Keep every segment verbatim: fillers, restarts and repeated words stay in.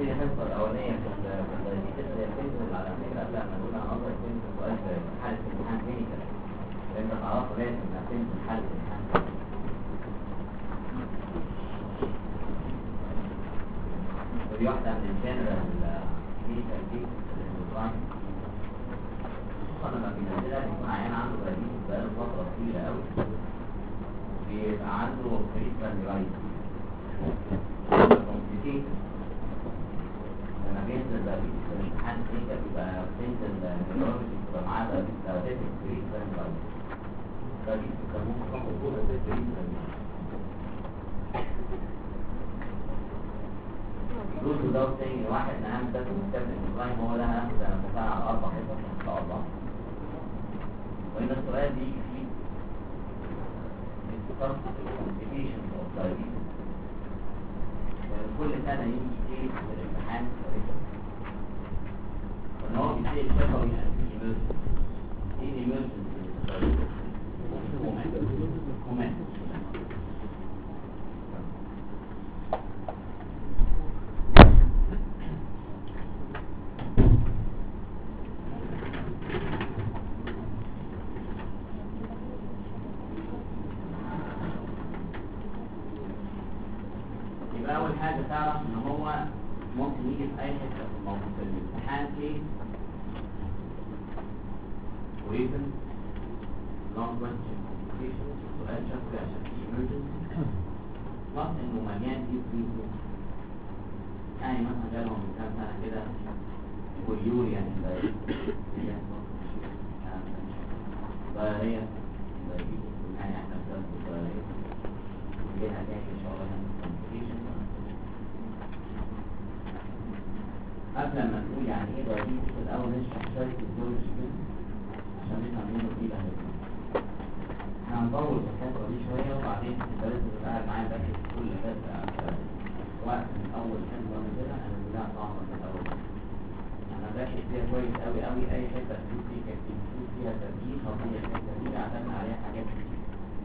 في الحصه الاولانيه في الدايبيتس اللي بتنزل على فكره قبل ما نقول على نظره تنزل سؤال في حاله امتحان كلينيكال انت تعرفه لازم انها تنزل حاله امتحان. ودي واحده من الجنرال كلينيكال كيسز للنيوتران، خصوصا لما بينزلها بيكون عيان عنده دايبيتس بقاله فتره طويله قوي بيبقى عنده بريفرال رايت كومبليكيشن. لما بينزل دايبيتس في الامتحان كلينيكال بيبقى بتنزل نيورولوجي بتبقى معاه دايبيتس بريفرال رايت دايبيتس بيسموه كومبليكيشن بريفرال الجزء ده الثاني واحد من اهم درس المكتب الانسلاين هو ده هناخد انا مكان على اربع حصص ان شاء الله. وهنا السؤال بيجي فيه discuss the complications of diabetes. كل سنة يجي ايه في الامتحان ان هو بيسأل شفوي عن emergency. ايه emergency؟ كومنت تعرف ان هو ممكن يجي في اي حته في الموضوع في الامتحان ايه وريتن لونج كويستشن كومبليكيشن سؤال شفوي عشان في ايمرجنسي بلس انه مليان دي بريزو. يعني مثلا جالهم من كام سنه كده واليوريا يعني ضرريه يعني احنا بنسميها ضرريه وليها تاني ان شاء الله كومبليكيشن. قبل ما نقول يعني ايه دايبيتس الاول نشرح شويه الفيزيولوجي كده عشان نفهم منه ايه ده. احنا هنطول في الحصه دي شويه وبعدين انت لازم تبقى قاعد معايا باقي كل حصه وقت من اول حصه كده انا بنلاقي صعبه في الاول. انا باقي فيها كويس قوي قوي اي حته تشوف فيها تشوف فيها تركيز خطيه الحته دي اعتمد عليها حاجات كتير.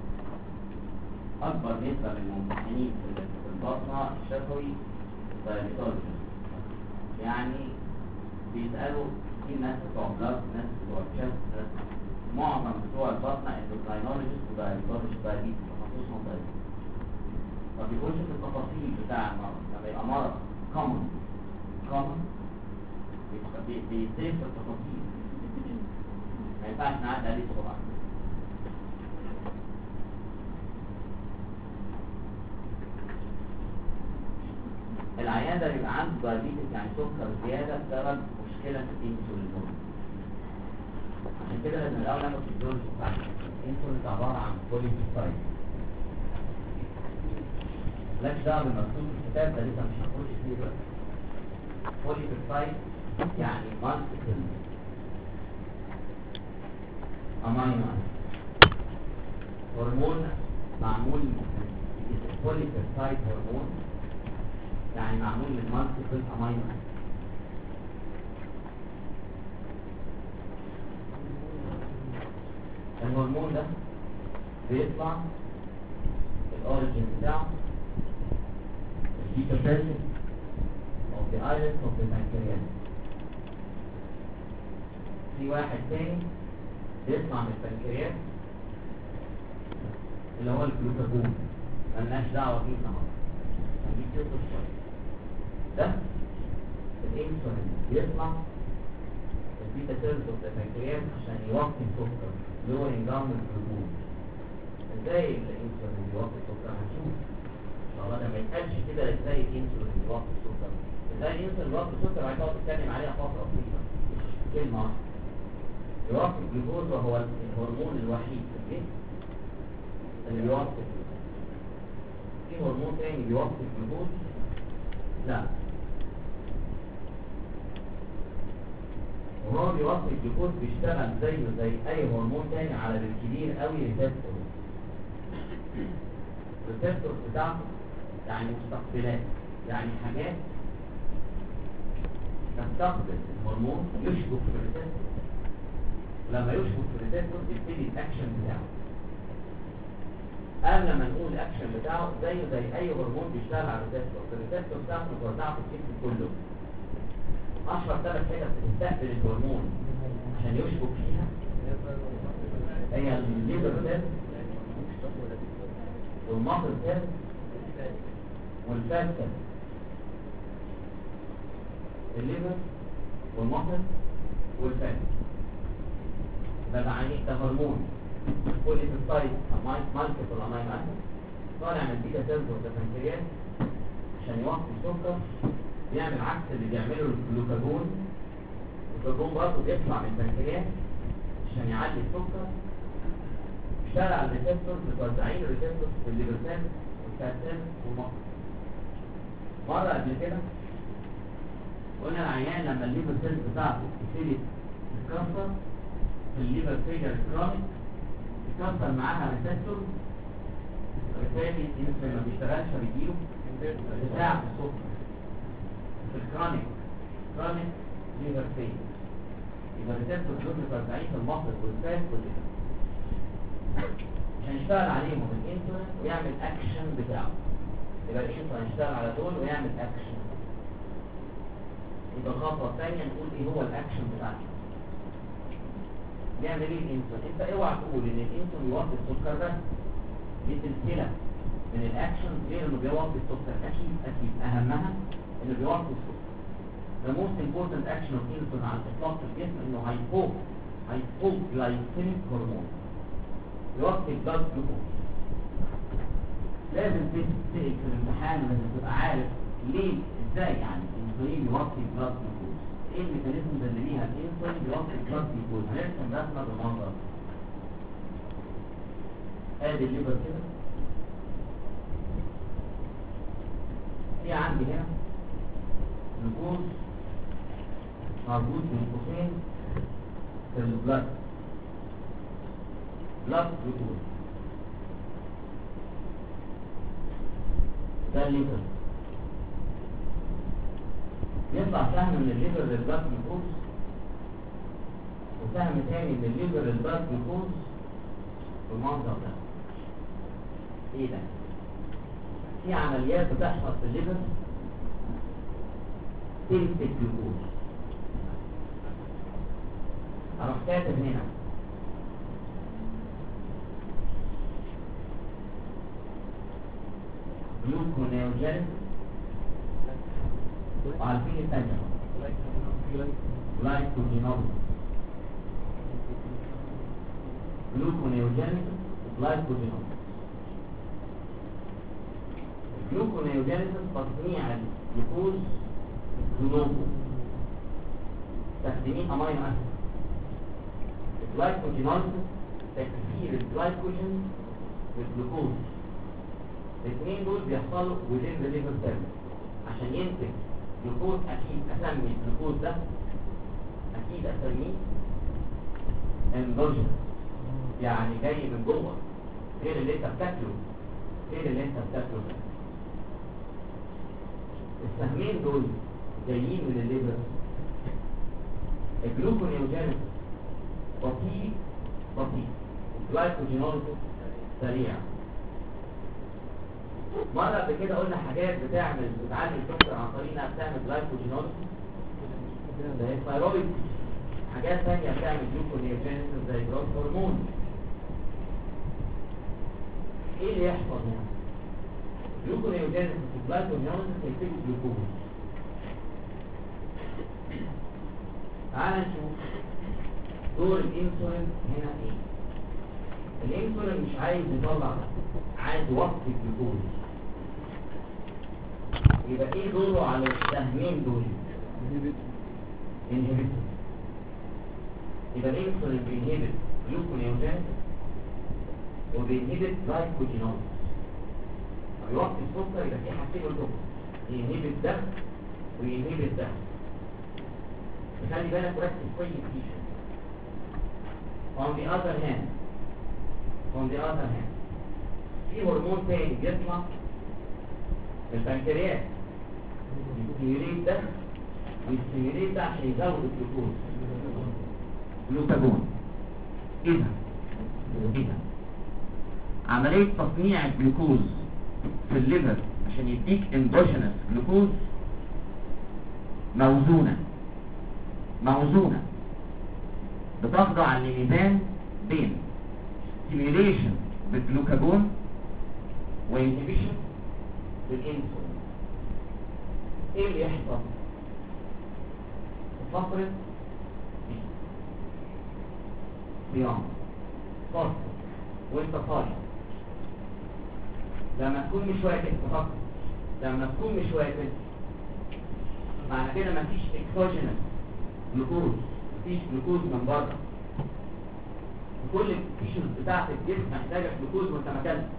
اكبر نسبه من الممتحنين في البطنه الشفوي دايبيتولوجي، يعني بيسألوا في ناس بتوع بلاد ناس بتوع تشست معظم بتوع البطنة اندوكراينولوجيست ودايبيتولوجيست دايبيتس تخصصهم دايبيتس. ما بيقولش في التفاصيل بتاع المرض لما يبقى مرض كومن كومن بيسيب في التفاصيل ما ينفعش نعدي عليه بسرعة. العيان ده بيبقى عنده دايبيتس يعني سكر زياده بسبب مشكله في الانسولين هرمون. عشان كده لازم الاول ناخد الفيزيولوجي بتاعته. الانسولين عباره عن بوليبيبتايد. مالكش دعوه بالمكتوب في الكتاب ده لسه مش هنخش فيه دلوقتي. بوليبيبتايد يعني مالتيبل امينو هرمون معمول بوليبيبتايد هرمون يعني معمول من مالتيبل امينو اسيد. الهرمون ده بيطلع الاوريجين بتاعه البيتا بريشن او the islets of the pancreas. في واحد تاني بيطلع من البنكرياس اللي هو الجلوكاجون ملناش دعوه بيه النهارده هنجيب تيوب شويه. ده الانسولين بيطلع البيتا سيلز اوف ذا بانكرياس عشان يوطي السكر lowering down الجلوكوز. ازاي الانسولين بيوطي السكر؟ هنشوف ان شاء الله. ده ما يتقالش كده ازاي الانسولين بيوطي السكر. ازاي الانسولين بيوطي السكر هتقعد تتكلم عليها فتره طويله مش كلمه واحده. يوطي الجلوكوز وهو الهرمون الوحيد في الجسم اللي بيوطي. في هرمون تاني بيوطي الجلوكوز؟ لا. وهو بيوطي الجلوكوز بيشتغل زيه زي اي هرمون تاني على بالكبير قوي ريسبتور. الريسبتور بتاعته يعني مستقبلات، يعني حاجات تستقبل الهرمون يشبك في الريسبتور. ولما يشبك في الريسبتور يبتدي الاكشن بتاعه. قبل ما نقول الاكشن بتاعه زيه زي اي هرمون بيشتغل على الريسبتور، الريسبتور بتاعته متوزعه في الجسم كله. اشهر ثلاث حتت بتستقبل الهرمون عشان يشبك فيها هي الليفر سيل والمصل سيل والفات سيل. الليفر والمصل والفات ده معناه ده هرمون بوليسيستايد مالتيبل امينو اسيد طالع من البيتا سيلز والبنكرياس عشان يوقف السكر، يعمل عكس اللي بيعمله الجلوكاجون. الجلوكاجون برضه بيطلع من البنكرياس عشان يعلي السكر. اشتغل على الريسبتورز متوزعين الريسبتورز في الليفر سيل والفات سيل والمصل. مره قبل كده قلنا العيان لما الليفر سيل بتاعته تبتدي تتكسر في الليفر فيجر كرونيك يكسر معاها ريسبتور، وبالتالي الانسولين ما بيشتغلش فبيجيله ارتفاع في السكر. في الكرونيك كرونيك ليفر فيجر يبقى الريسبتور دول متوزعين في المصل والفات والليفر عشان يشتغل عليهم الانسولين ويعمل اكشن بتاعه. يبقى الانسولين يشتغل على دول ويعمل اكشن. يبقى الخطوه الثانيه نقول ايه هو الاكشن بتاعه. نعمل ايه الانسولين؟ انت اوعى تقول ان الانسولين يوطي السكر بس. دي سلسله من الاكشن غير انه بيوطي السكر. اكيد اكيد اهمها انه بيوطي السكر. The most important action of insulin على الاطلاق في الجسم انه هايبو هايبوغلايسيميك هرمون يوطي البلد جلوكوز. لازم تسأل في الامتحان ولازم تبقى عارف ليه ازاي يعني الانسولين يوطي البلد جلوكوز. ايه الميكانيزم اللي ليها الانسولين بيوطي البلد جلوكوز؟ هنرسم رسمه بالمنظر. ادي الليفر كده، في عندي هنا جلوكوز موجود بين قوسين في البلد بلد جلوكوز. ده الليفر. يطلع سهم من الليفر للبلد جلوكوز وسهم تاني من الليفر للبلد جلوكوز بالمنظر ده. ايه ده؟ في عمليات بتحصل في الليفر تمسك جلوكوز. اروح كاتب هنا جلوكونيوجينيس وعارفين الثانية جلايكوجينوز. جلوكونيوجينيس وجلايكوجينوز. الجلوكونيوجينيس تصنيع الجلوكوز جلوكو تخزين امينو اسيد. الجلايكوجينوز تكسير الجلايكوجين والجلوكوز. الاثنين دول بيحصلوا within the liver cell عشان ينتج جلوكوز. اكيد اسمي الجلوكوز ده اكيد اسميه اندوجين يعني جاي من جوه غير اللي انت بتاكله غير اللي انت بتاكله ده. السهمين دول جايين من الليفر. الجلوكونيوجينيس بطيء بطيء، الجلايكوجينوز سريع. مرة قبل كده قلنا حاجات بتعمل بتعلي السكر عن طريق انها بتعمل جلايكوجينوز زي الثايرويد. حاجات ثانية بتعمل جلوكونيوجينيس زي جروث هرمون. ايه اللي يحصل هنا؟ جلوكونيوجينيس وجلايكوجينوز هينتجوا جلوكوز. تعال نشوف دور الانسولين هنا ايه. الانسولين مش عايز يطلع، عايز يوقف الجلوكوز. يبقى ايه دوره على السهمين دول؟ انهبيتور. يبقى الانسولين بينهبت جلوكونيوجينيس وبينهبت جلايكوجينوز. يوقف السكر يبقى في حاجتين دول، ينهبت ده وينهبت ده. خلي بالك وركز كويس فيه. on the other hand on the other hand في هرمون تاني بيطلع من البنكرياس يستيميليت ده ويستيميليت ده عشان يزود الجلوكوز. جلوكاجون. ايه ده؟ ايه ده؟ عملية تصنيع الجلوكوز في الليفر عشان يديك اندوجينس جلوكوز موزونة موزونة بتخضع لميزان بين stimulation بالجلوكاجون وانهبيشن بالانسولين. ايه اللي يحصل؟ فقرة صيام فقط وانت صايم لما تكون مش واكل فقط لما تكون مش واكل معنى كده مفيش اكسوجينس جلوكوز مفيش جلوكوز من بره. كل التيشوز بتاعت الجسم محتاجه جلوكوز وانت ما اكلتش.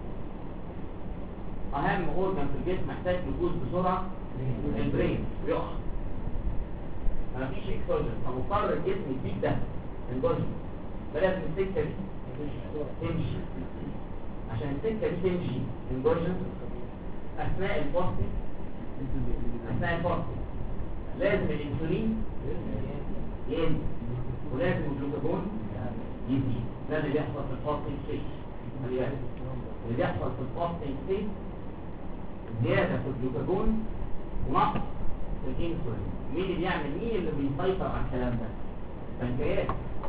اهم اورجان في الجسم محتاج جلوكوز بسرعه البرين بيقع مفيش اكسوجينس فمضطر الجسم يديك ده اندوجين. فلازم السكه دي تمشي عشان السكه دي تمشي اندوجين اثناء الفاستنج. اثناء الفاستنج لازم الانسولين يقل ولازم الجلوكاجون يزيد. ده اللي بيحصل في الفاستنج ستيج. خلي بالك اللي بيحصل في الفاستنج ستيج زياده في الجلوكاجون ونقص في الانسولين. مين اللي بيعمل مين اللي بيسيطر على الكلام ده؟ البنكرياس.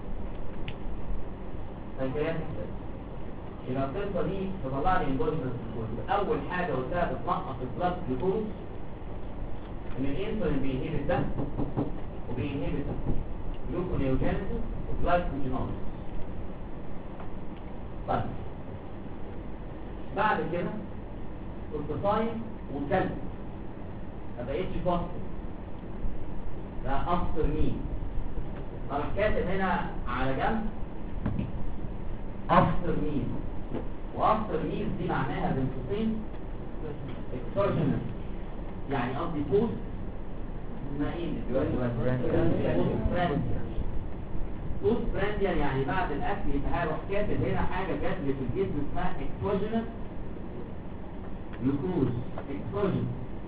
البنكرياس يبقى القصه دي تطلع لي اندوجينس جلوكوز. اول حاجه قلتها بتنقص البلاد جلوكوز ان الانسولين بينهبت ده وبينهبت جلوكونيوجينيسيس وجلايكوجينوليسيس. طيب بعد كده كنت صايم وكلت ما بقتش فاصل ده افطر مين؟ اروح كاتب هنا على جنب افطر مين. وافطر مين دي معناها بين قوسين اكسوجينس يعني قصدي بوست ما ايه دلوقتي بوست برانديان يعني بعد الاكل. يبقى هروح كاتب هنا حاجه جات لي في الجسم اسمها اكسوجينس جلوكوز. اكسوجين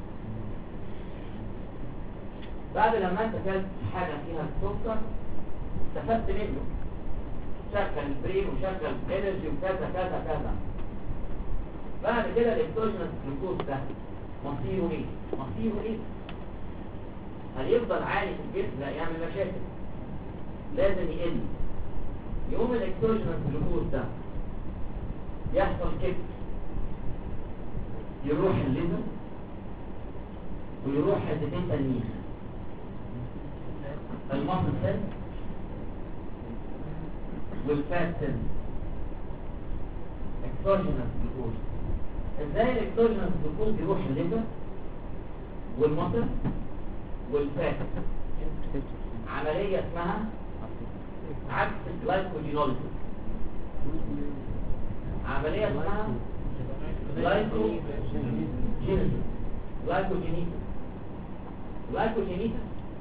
بعد لما انت اكلت حاجه فيها السكر استفدت منه شغل البرين وشغل الانرجي وكذا كذا كذا. بعد كده الاكسوجينس جلوكوز ده مصيره ايه؟ مصيره ايه؟ هل يفضل عالي في الجسم؟ لا يعمل مشاكل لازم يقل. يوم الاكسوجينس جلوكوز ده يحصل كده يروح الليفر ويروح حتتين تانيين المصل سيل والفات سيل. اكسوجينس جلوكوز ازاي الاكسوجينس جلوكوز يروح الليفر والمصل والفات؟ عملية اسمها عكس الجلايكوجينوليسيس. عملية اسمها جلايكوجينيسيس. جلايكوجينيسيس جلايكوجينيسيس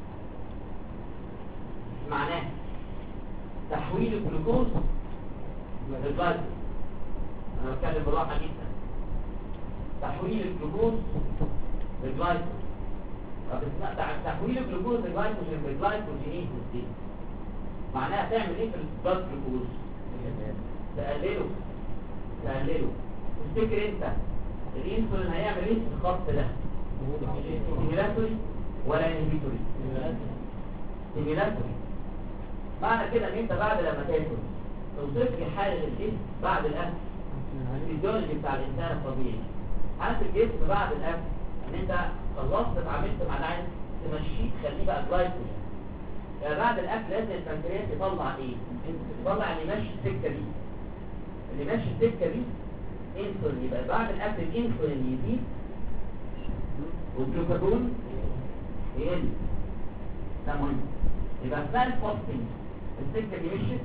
معناه تحويل الجلوكوز للجلايكوز. انا بتكلم بالراحه جدا. تحويل الجلوكوز للجلايكوز. طب تحويل الجلوكوز للجلايكوجين بالجلايكوجينيسيس دي معناها تعمل ايه في البلاد جلوكوز؟ تقلله تقلله. تفتكر انت الانسولين هيعمل ايه في الخط ده؟ ستيميلاتوري ولا انهبيتوري؟ ستيميلاتوري. معنى كده ان انت بعد لما تاكل توصف لي حاله الجسم بعد الاكل الفيزيولوجي بتاع الانسان الطبيعي. حاله الجسم بعد الاكل ان انت خلصت اتعاملت مع العين تمشيه تخليه بقى جلايكوجين. يعني بعد الاكل لازم البنكرياس يطلع ايه؟ يطلع اللي ماشي السكه دي. اللي ماشي السكه دي انسولين. يبقى بعد الاكل الانسولين يزيد والجلوكاجون يقل. ده مهم. يبقى اثناء الفاستنج السكه دي مشيت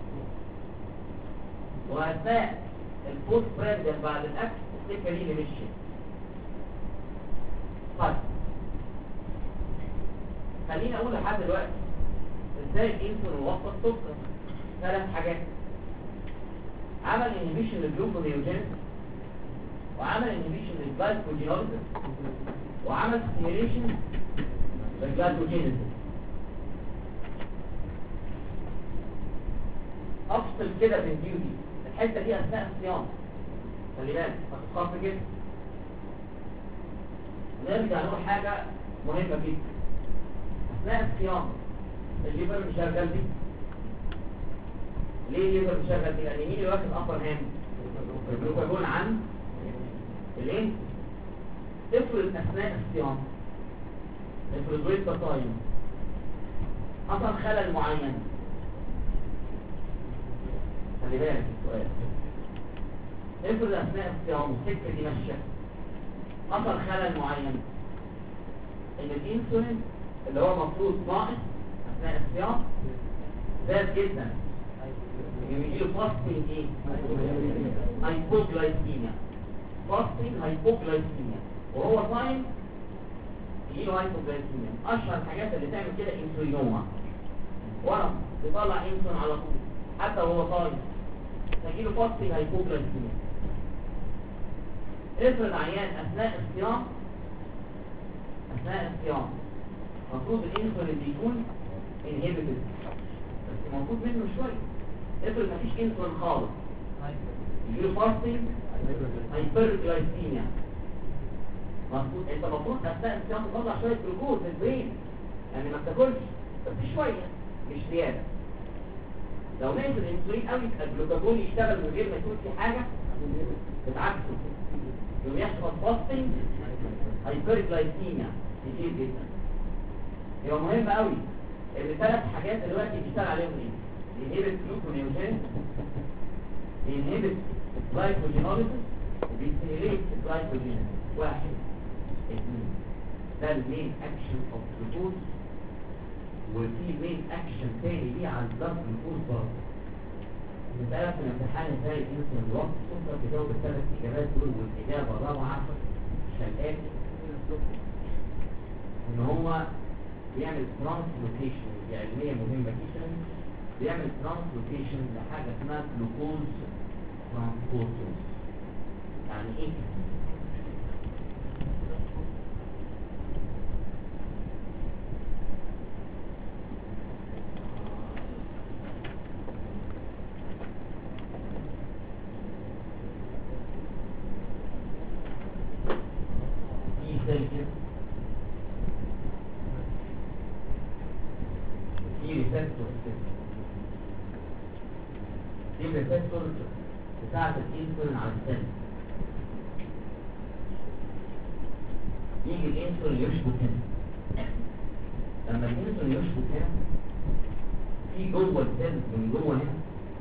واثناء البوست برانديان بعد الاكل السكه دي اللي مشيت. طيب خليني اقول لحد دلوقتي ازاي الانسولين وصل السكر. ثلاث حاجات: عمل انهبيشن للجلوكونيوجينيسيس، وعمل انهبيشن للجلايكوجينوليسيس، وعمل ستيميوليشن للجلايكوجينيسيس. افصل كده بين دي ودي. الحته دي اثناء الصيام، خلي بالك هتتخف جدا. نرجع نقول حاجه مهمه جدا. اثناء الصيام الليفر مش شغال دي. ليه الليفر مش شغال دي؟ لان مين اللي واخد ابر هاند؟ الجلوكاجون عن الايه؟ افرض اثناء الصيام، افرض ويت تايم حصل خلل معين. خلي بالك السؤال، افرض اثناء الصيام السكه دي ماشيه حصل خلل معين، ان الانسولين اللي هو المفروض ناقص اثناء الصيام زاد جدا، يجيله فاستنج ايه؟ هايبوغلايسيميا. فاستنج هايبوغلايسيميا وهو صايم يجيله هايبوغلايسيميا. اشهر الحاجات اللي تعمل كده انسولينوما، ورم بيطلع انسولين على طول حتى وهو صايم، يجيله فاستنج هايبوغلايسيميا. افرض عيان اثناء الصيام، اثناء الصيام المفروض الانسولين بيكون انهبيتد بس موجود منه شويه. افرض مفيش انسولين خالص يجيله فاستنج هايبرجلايسيميا. مظبوط، انت المفروض اثناء الصيام تطلع شويه جلوكوز في البرين، يعني ما بتاكلش بس شويه مش زياده. لو نقص الانسولين قوي يبقى الجلوكاجون يشتغل من غير ما يكون في حاجه بتعكسه، يوم يحصل فاستنج هايبرجلايسيميا كتير جدا. يبقى مهم قوي ان ثلاث حاجات دلوقتي بيشتغل عليهم ايه؟ ينهبت جلوكونيوجين، ينهبت جلايكوجينوليسيس، وبيستهلك جلايكوجين. واحد اثنين، ده المين اكشن اوف جلوكوز. وفي مين اكشن تاني ليه على البلاد جلوكوز برضه. بتسألك في الامتحان ازاي الانسولين بيوطي السكر، تجاوب الثلاث اجابات دول، والاجابه الرابعه شلقاك ان هو بيعمل ترانسلوكيشن. دي علميه مهمه جدا. بيعمل ترانسلوكيشن لحاجه اسمها جلوكوز ترانسبورترز. يعني ايه؟ دي الريسبتور بتاعت الانسولين على السيل. يجي الانسولين يشبك هنا. لما الانسولين يشبك هنا في جوه السيل من جوه هنا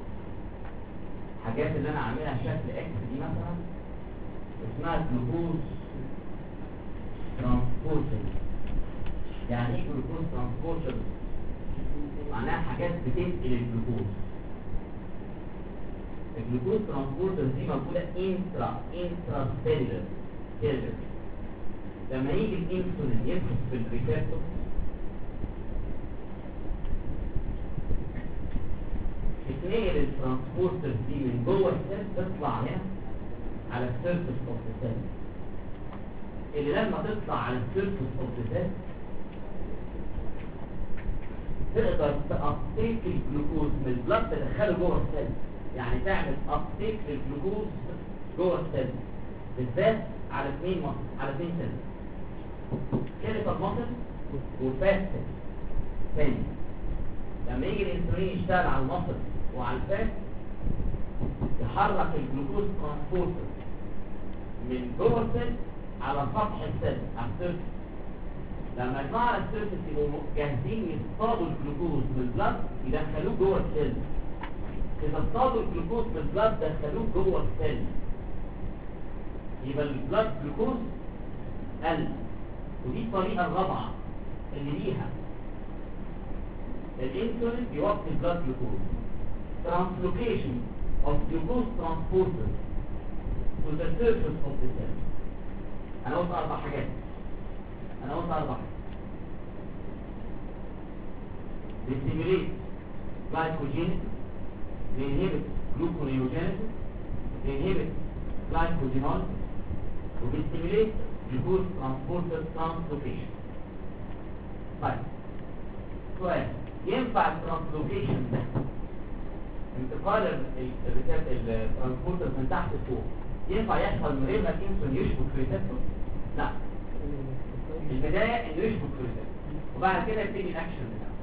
حاجات اللي انا عاملها شكل اكس دي مثلا اسمها جلوكوز ترانسبورتر. يعني ايه جلوكوز ترانسبورتر؟ معناها حاجات بتنقل الجلوكوز. الجلوكوز ترانسبورتر دي موجوده انترا انترا سيلولر سيلولر. لما يجي الانسولين يدخل في الريسبتور تتنقل الترانسبورتر دي من جوه السيل تطلع هنا على السيرفيس اوف ذا سيل، اللي لما تطلع على السيرفيس اوف ذا سيل تقدر تأبتيك الجلوكوز من البلد تدخله جوه السيل. يعني تعمل أبتيك للجلوكوز جوه السيل، بالذات على اثنين مصر على اثنين سيل، كيليتال مصر وفات سيل. ثاني لما يجي الانسولين يشتغل على المصر وعلى الفات يحرك الجلوكوز ترانسبورتر من جوه السيل على سطح السيل على السيرفس. لما يطلعوا على السيرفس يبقوا جاهزين يصطادوا الجلوكوز من البلد يدخلوه جوه السيل. إذا اصطادوا الجلوكوز من البلد دخلوه جوه السيل يبقى البلد جلوكوز قل. ودي الطريقة الرابعة اللي ليها الانسولين بيوطي البلد جلوكوز. translocation of glucose transporter to the surface of the cell. أنا قلت أربع حاجات أنا قلت أربع حاجات. بيستيميليت glycogenesis، بينهبت gluconeogenesis، بينهبت glycogenolysis، وبيستيميليت glucose transporter translocation. طيب سؤال، ينفع الترانسلوكيشن ده انتقال الترانسبورتر من تحت لفوق ينفع يحصل من غير ما الانسولين يشبك في ريسبتور؟ لا. البدايه انه يشبك في ريسبتور وبعد كده يبتدي الاكشن بتاعه.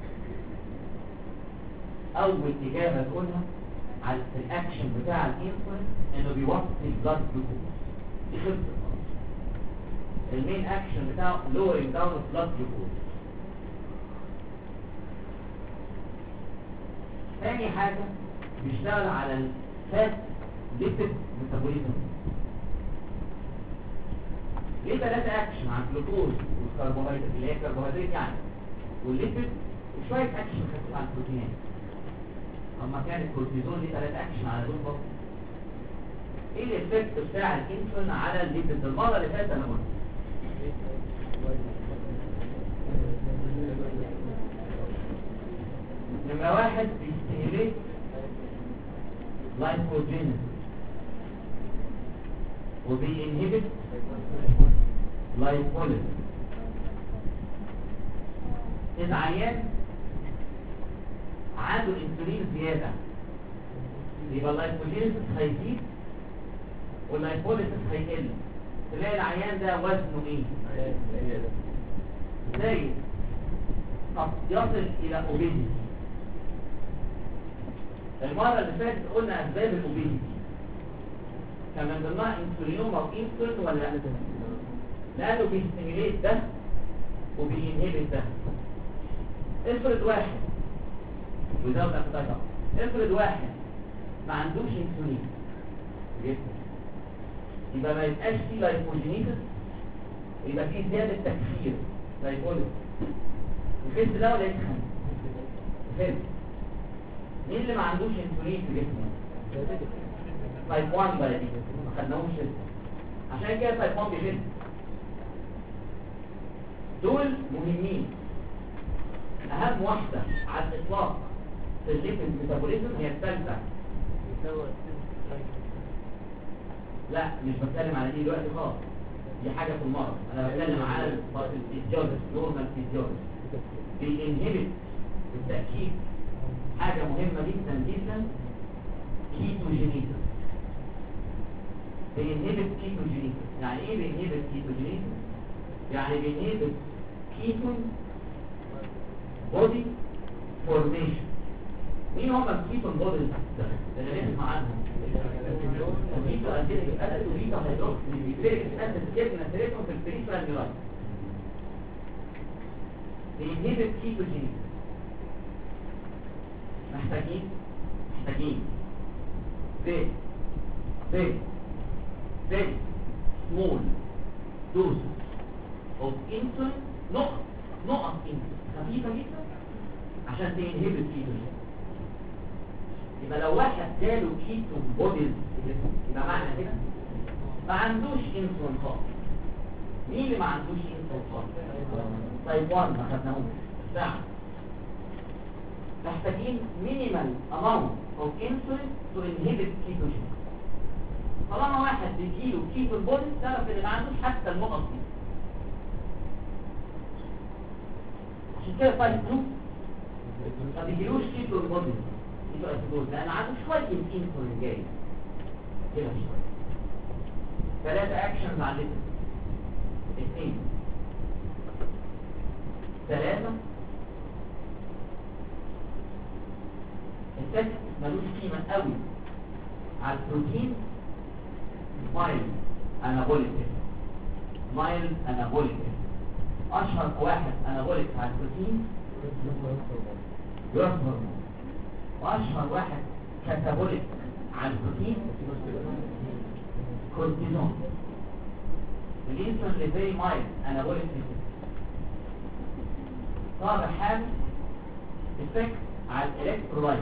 اول اجابه تقولها على الاكشن بتاع الانسولين انه بيوطي البلاد جلوكوز. دي خلصت خالص. المين اكشن بتاعه lowering down of blood glucose. تاني حاجه بيشتغل على الفات ليبيد ميتابوليزم. ليه ثلاثة اكشن على الجلوكوز والكربوهيدرات اللي هي الكربوهيدرات يعني والليبيد وشوية اكشن خفيف على البروتينات. اما كان الكورتيزون ليه ثلاثة اكشن على دول برضه. ايه الافكت بتاع الانسولين على الليبيد؟ المرة اللي فاتت انا قلت نمرة واحد بيستيميليت لايبوجينيس وبينهبت لايبوليز. إذا عيان عنده انسولين زيادة يبقى اللايبوجينيس هيزيد واللايبوليز هيقل. تلاقي العيان ده وزنه ايه؟ زايد قد يصل الى اوبيزيتي. المرة اللي فاتت قلنا اسباب الاوبيزيتي كان من ضمنها انسولينوما او انسولين ولا لا؟ لانه بيستيميليت ده وبينهبت ده. افرض واحد وده بقى افرض واحد ما عندوش انسولين جسمه يبقى ما يبقاش فيه لايبوجينيسيس، يبقى فيه زيادة تكسير لايبوليس. الفيس ده ولا يتخن؟ الفيس مين اللي ما عندوش انسولين في جسمه؟ تايب واحد بقى دي ما خدناهوش لسه، عشان كده تايب واحد بيخف. دول مهمين. اهم واحدة على الاطلاق في الليبيد ميتابوليزم هي الثالثة. لا مش بتكلم على دي دلوقتي خالص، دي حاجة في المرض. انا بتكلم على الفيزيولوجي، نورمال فيزيولوجي. بينهبت بالتأكيد حاجة مهمة جدا جدا، كيتوجينيسيس. بينهبت كيتوجينيسيس. يعني ايه بينهبت كيتوجينيسيس؟ يعني بينهبت كيتون بودي فورميشن. مين هم الكيتون بوديز اللي نسمع عنهم؟ الكيتو اسيتيك اسيد وبيتا هيدروكسي بيتريك اسيد جبنا سيرتهم في البريفرال نيورايت. بينهبت كيتوجينيسيس. محتاجين محتاجين بي بي بي سمول دوز اوف انسولين، نقط نقط انسولين خفيفه جدا عشان تنهبت كيتوجين. يبقى لو واحد جاله كيتو بوديز يبقى معنى كده ما عندوش انسولين خالص. مين اللي ما عندوش انسولين خالص؟ تايب واحد ما خدناهوش ساعه. محتاجين مينيمال اماونت اوف انسولين تو انهبت كيتوجين. طالما واحد بيجيله كيتو بوديز تعرف ان ما عندوش حتى النقط دي. عشان كده تايب اتنين ما بيجيلوش كيتو بوديز يبقى اسيدوز لان عنده شويه انسولين جاي كده شويه. ثلاثه اكشنز على الليبيد. اثنين ثلاثه التكت ملوش قيمه قوي على البروتين. مايل انابوليك مايل انابوليك اشهر واحد انابوليك على البروتين جروث هرمون، واشهر واحد كاتابوليك على البروتين كورتيزون. الانسولين اللي زي مايل انابوليك. رابع حاجه افكت على الالكترولايت.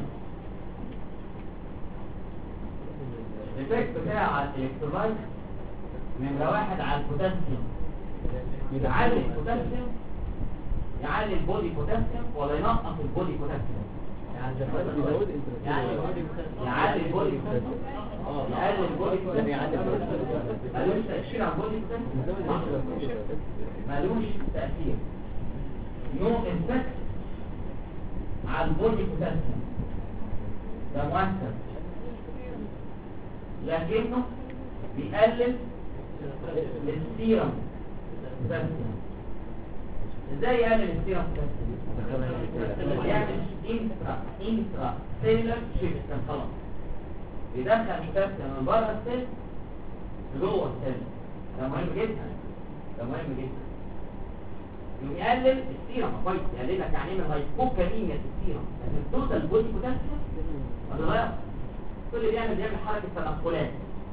الافكت بتاعه على الالكترولايت نمرة واحد على البوتاسيوم. يعلي البوتاسيوم، يعلي البودي بوتاسيوم ولا ينقص البودي بوتاسيوم؟ يعني يعلي البودي بوتاسيوم، يقلل البودي بوتاسيوم. ملوش تأثير على البودي بوتاسيوم، ملوش تأثير. نو افكت على البودي بوتاسيوم. ده مؤثر لكنه بيقلل السيرم بوتاسيوم. ازاي يقلل السيرم بوتاسيوم؟ يعمل انترا انترا سيلر شيفت خلاص، بيدخل بوتاسيوم من بره السيل جوه السيل. ده مهم جدا، ده مهم جدا. يقلل السيرم كويس، يقلل لك يعني من هايبوكاليميا السيرم، لكن التوتال بودي بوتاسيوم ما اتغيرش. كل اللي بيعمل بيعمل حركه تنقلات.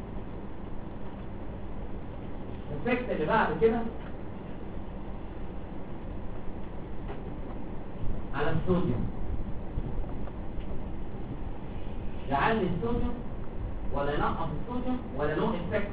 الفكت اللي بعد كده على الصوديوم، يعلي الصوديوم ولا ينقص الصوديوم ولا نوع افكت؟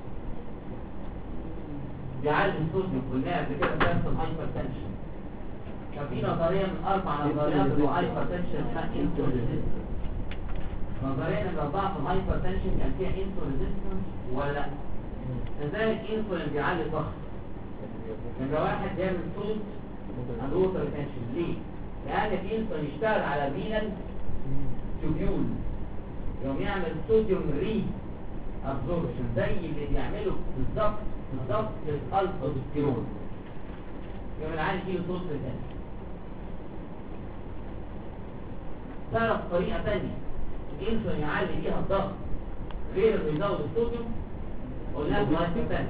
بيعلي الصوديوم. قلنا قبل كده درس الهايبرتنشن، كان في نظريه من اربع نظريات للهايبرتنشن اسمها انسولين ريزيستنس. نظريه من اربعه في الهايبرتنشن كان فيها انسولين ريزيستنس ولا لا؟ ازاي الانسولين بيعلي الضغط؟ نمرة واحد بيعمل صوت عند ووتر ريتنشن. ليه؟ لأن الانسولين يشتغل على الرينال تيوبيول، يوم يعمل صوديوم ري ابزوربشن زي اللي بيعمله بالظبط بالظبط في الالفا-ستيرون، يوم العين يجيله صوت ريتنشن. تعرف طريقة تانية الانسولين يعلي بيها الضغط غير اللي يزود الصوديوم؟ قلنا الهايبرتنشن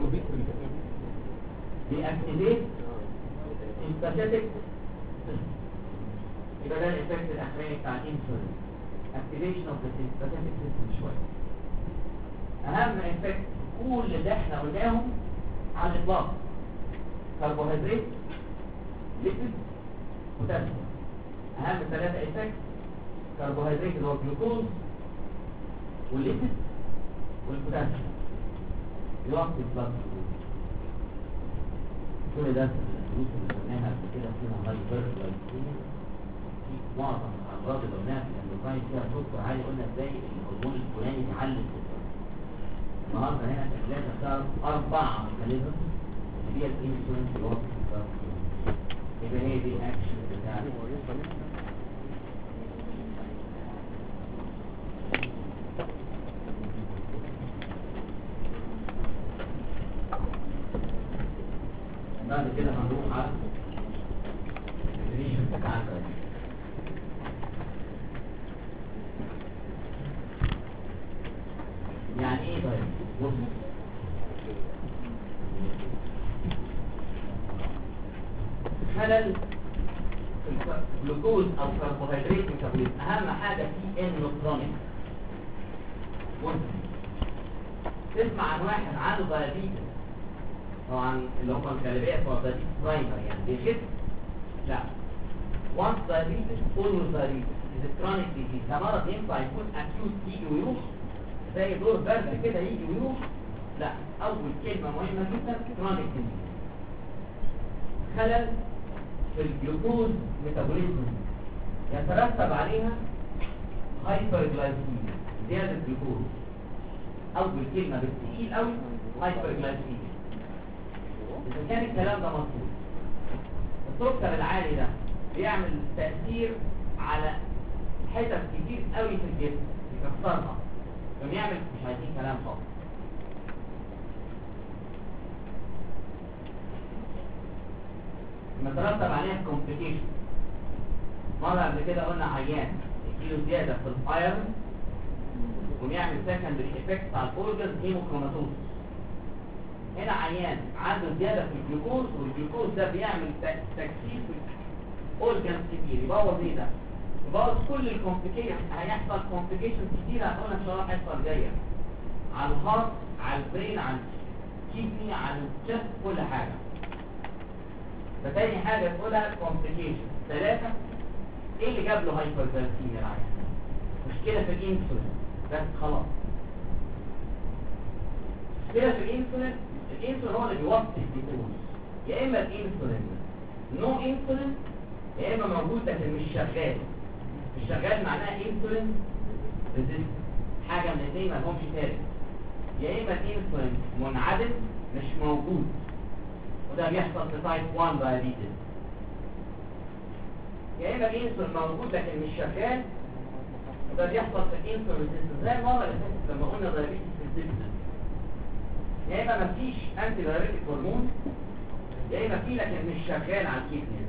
بيأكتيفيت sympathetic system. يبقى ده الإفكت الأخراني بتاع الانسولين، activation of the sympathetic system شوية. أهم إفكت كل اللي احنا قلناهم على الإطلاق كربوهيدرات، ليبيد، بوتاسيوم. أهم ثلاثة إفكت كربوهيدرات اللي هو الجلوكوز والليبيد والبوتاسيوم يوقف البلاد. كل ده الفلوس اللي قلناها قبل كده فيها هايبرجلايكيميا، في معظم الامراض اللي قلناها في الاندوكراين فيها سكر عالي. قلنا ازاي الهرمون الفلاني بيعلي السكر. النهارده هنا كان لازم تعرف اربع ميكانيزم اللي هي الانسولين بيوقف البلاد. يبقى هي دي الاكشن بتاعت بعد كده. هنروح على الديفينيشن بتاع الكلام. يعني ايه طيب؟ بص، خلل في الجلوكوز او كربوهيدرات ميتابوليزم اهم حاجه فيه انه كرونيك. بص، تسمع عن واحد عنده دايابيتس، طبعا اللي هم الغالبيه بتوع الدايابيتس برايمر يعني بيخف؟ لا. وانس دايابيتس اولويز دايابيتس از كرونيك ديزيز. ده مرض ينفع يكون اكيوت يجي ويروح زي دور برد كده يجي ويروح؟ لا. اول كلمه مهمه جدا كرونيك ديزيز. خلل في الجلوكوز ميتابوليزم يترتب عليها هايبرجلايسيميا، زياده الجلوكوز. اول كلمه بالتقيل قوي هايبرجلايسيميا. إذا كان الكلام ده مظبوط، السكر العالي ده بيعمل تأثير على حتت كتير قوي في الجسم، يكسرها، لما يعمل مش عايزين كلام خالص. مترتب عليها كومبليكيشن. مرة قبل كده قلنا عيان يجيله زيادة في الايرون ويعمل سكندري افكت على الاورجنز هيموكروماتوز. هنا عيان عنده زيادة في الجلوكوز، والجلوكوز ده بيعمل تكسير في اورجنز كتير، يبوظ ايه ده؟ يبوظ كل الكومبليكيشن. هيحصل كومبليكيشن كتير هتقولها ان شاء الله الحصه الجايه، على الهارت، على البرين، على الكيدني، على الجسم، كل حاجه. فتاني حاجه تقولها كومبليكيشن. ثلاثه، ايه اللي جاب له هايبرجلايسيميا العيان؟ مشكله في الانسولين بس خلاص. مشكله في الانسولين، الانسولين هو اللي بيوصل الجلوكوز. يا اما الانسولين نو انسولين، يا اما موجود لكن مش شغال. مش شغال معناها انسولين ريزيست، حاجه من الاثنين ما لهمش ثالث. يا اما الانسولين منعدم مش موجود، وده بيحصل في تايب واحد دايابيتس. يا اما الانسولين موجود لكن مش شغال، وده بيحصل في الانسولين زي المره اللي فاتت لما قلنا دايابيتس ريزيستنس. يا اما مفيش انتي دايابيتيك هرمون، يا اما في لكن مش شغال على الكيدني.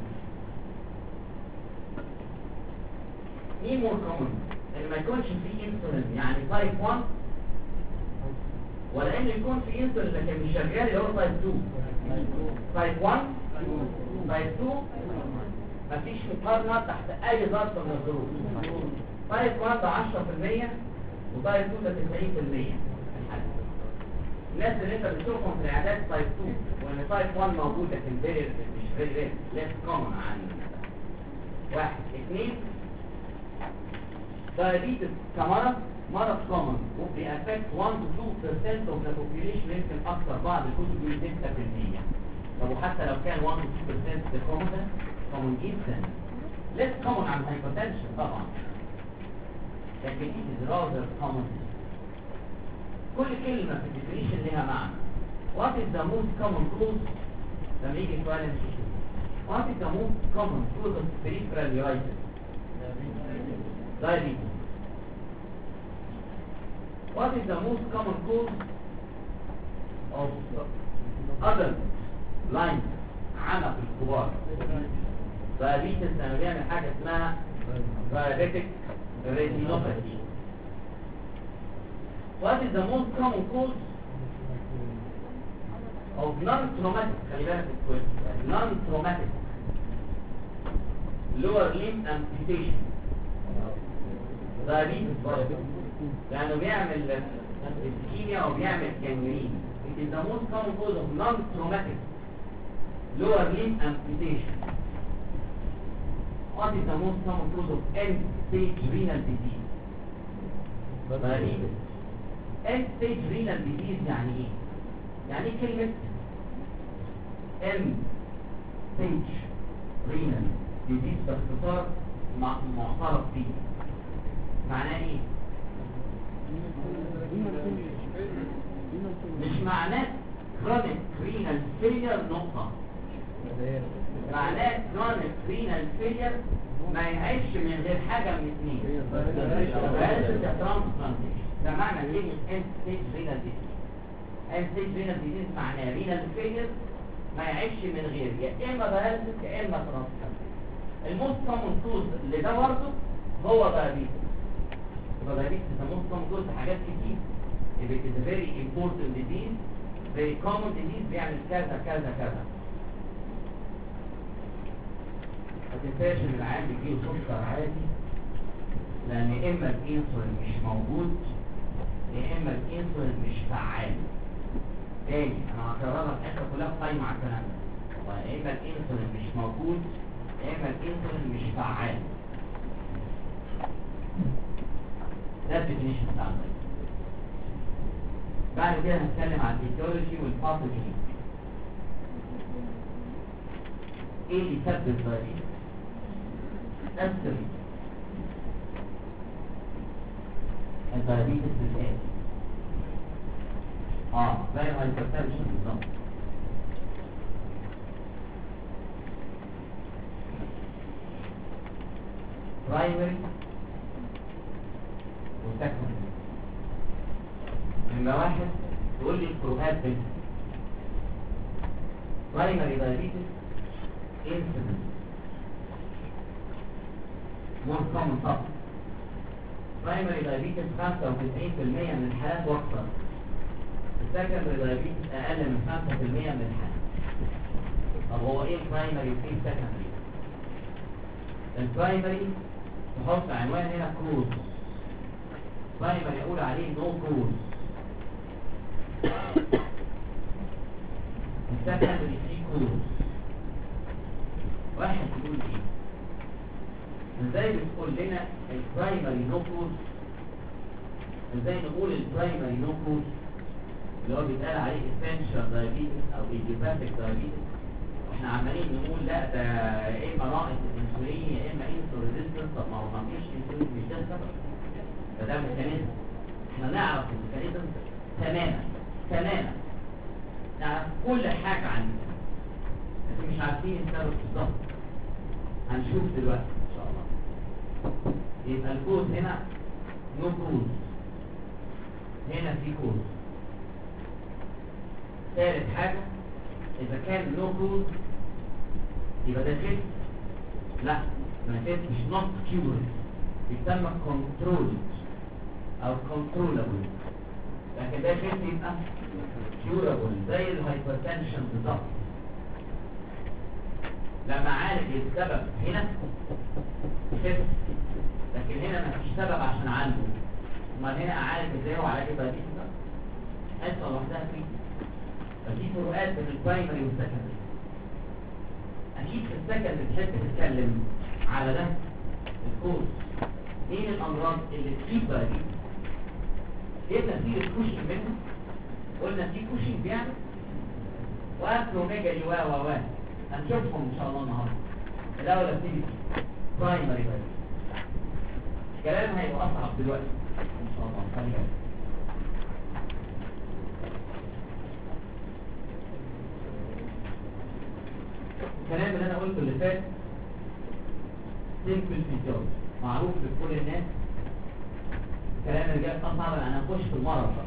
مين مور كومن؟ ان ما يكونش في انسولين يعني تايب واحد، ولا ان يكون في انسولين لكن مش شغال اللي هو تايب اتنين. تايب واحد تايب اتنين مفيش مقارنه تحت اي ظرف من الظروف. تايب واحد ده عشرة في المية وتايب اتنين ده تسعين في المية. الناس اللي انت بتشوفهم في العيادات تايب اتنين وان تايب واحد موجود لكن فيري مش فيري فيري ليس كومن عن واحد. اثنين دايابيتس كمرض مرض كومن وبيأفكت واحد to two percent of the population، يمكن اكثر بعض الكتب بيقول ستة في المية. طب وحتى لو كان واحد to two percent ده كومن ده كومن جدا، ليس كومن عن الهايبرتنشن طبعا، لكن it is rather common. كل كلمة في الديفينيشن لها معنى. What is the most common cause؟ لما يجي سؤال نشوف What is the most common cause of peripheral neuritis؟ diabetes. What is the most common cause of adult blind عمى في الكبار؟ diabetes لما بيعمل حاجة اسمها diabetic retinopathy. What is the most common cause of non-traumatic خلي بالك الكويس non-traumatic lower limb amputation؟ diabetes برضه لأنه بيعمل ischemia وبيعمل gangrene. It is the most common cause of non-traumatic lower limb amputation. What is the most common cause of end-stage renal disease؟ diabetes. end-stage renal disease يعني ايه؟ يعني ايه كلمة end-stage renal disease باختصار معترف فيه؟ معناه ايه؟ مش معناه chronic renal failure نقطة، معناه chronic renal failure ما يعيش من غير حاجة من اثنين، transplantation. ده معنى كلمة end stage renal disease. end stage renal disease معناه renal failure ما يعيش من غير يا اما dialysis يا اما transplantation. الموست كومن كوز اللي ده برضه هو diabetes. يبقى diabetes ده موست كومن كوز حاجات كتير. It is a very important disease, very common disease بيعمل كذا كذا كذا. ما تنساش ان العيان بيجيله سكر عادي لان يا اما الانسولين مش موجود يا اما الانسولين مش فعال. تاني انا هكررها الحته كلها قايمه على الكلام ده. يا اما الانسولين مش موجود يا اما الانسولين مش فعال. ده الديفينيشن بتاع الدايبيتس. بعد كده هنتكلم عن الفيسيولوجي والباثوجيني. ايه اللي يسبب الدايبيتس؟ أسري الدايابيتس بالآتي اه زي الهايبرتنشن بالظبط. برايمري وسكندري. نمرة واحد تقول لي الفروقات بينهم. برايمري دايابيتس انسيدنت more common طبعا. primary diabetes خمسة وتسعين في المية من الحالات واكثر. secondary diabetes اقل من خمسة في المية من الحالات. طب هو ايه البرايمري وايه السكندري؟ البرايمري تحط عنوان هنا كوز. برايمري اقول عليه نو كوز. السكندري فيه كوز. واحد يقول ايه؟ ازاي بتقول لنا البرايمري نو كوز؟ ازاي نقول البرايمري نو كوز اللي هو بيتقال عليه essential diabetes او idiopathic diabetes؟ احنا عمالين نقول لا ده يا اما ناقص الانسولين يا اما انسولين ريزيستنس. طب ما هو ما فيش انسولين مش ده السبب، فده ميكانيزم. احنا نعرف الميكانيزم تماما تماما، نعرف كل حاجه عنه لكن مش عارفين السبب بالظبط. هنشوف دلوقتي ان شاء الله. يبقى الكوز هنا نو كوز، هنا في كوز. ثالث حاجة إذا كان نو كوز يبقى ده شيء لا، ما شيء مش نوت كيورد، بيسمى كنترول أو كنترولابل. لكن ده شيء يبقى كيورابل زي الهايبرتنشن بالظبط. لما عالج السبب هنا خف، لكن هنا ما فيش سبب عشان اعالجه. امال هنا اعالج ازاي وعلاج الدايابيتس بقى؟ حته لوحدها فيه. ففي فروقات بين البرايمري والسكندري. اكيد في السكندري بتحب تتكلم على ده الكورس. ايه الامراض اللي تجيب دايابيتس؟ ايه تاثير الكوشنج منه؟ قلنا في كوشنج بيعمل واكروميجالي و و و هنشوفهم ان شاء الله النهارده. الاول ابتدي برايمري بس، الكلام هيبقى اصعب دلوقتي ان شاء الله. خلي بالك الكلام اللي انا قلته اللي فات سيمبل فيزيولوجي معروف لكل الناس. الكلام اللي جاي اصعب انا هنخش في المرض بقى،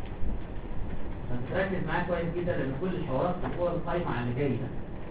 فتركز معايا كويس جدا لان كل الحوارات هو القايمه على اللي جاي ده.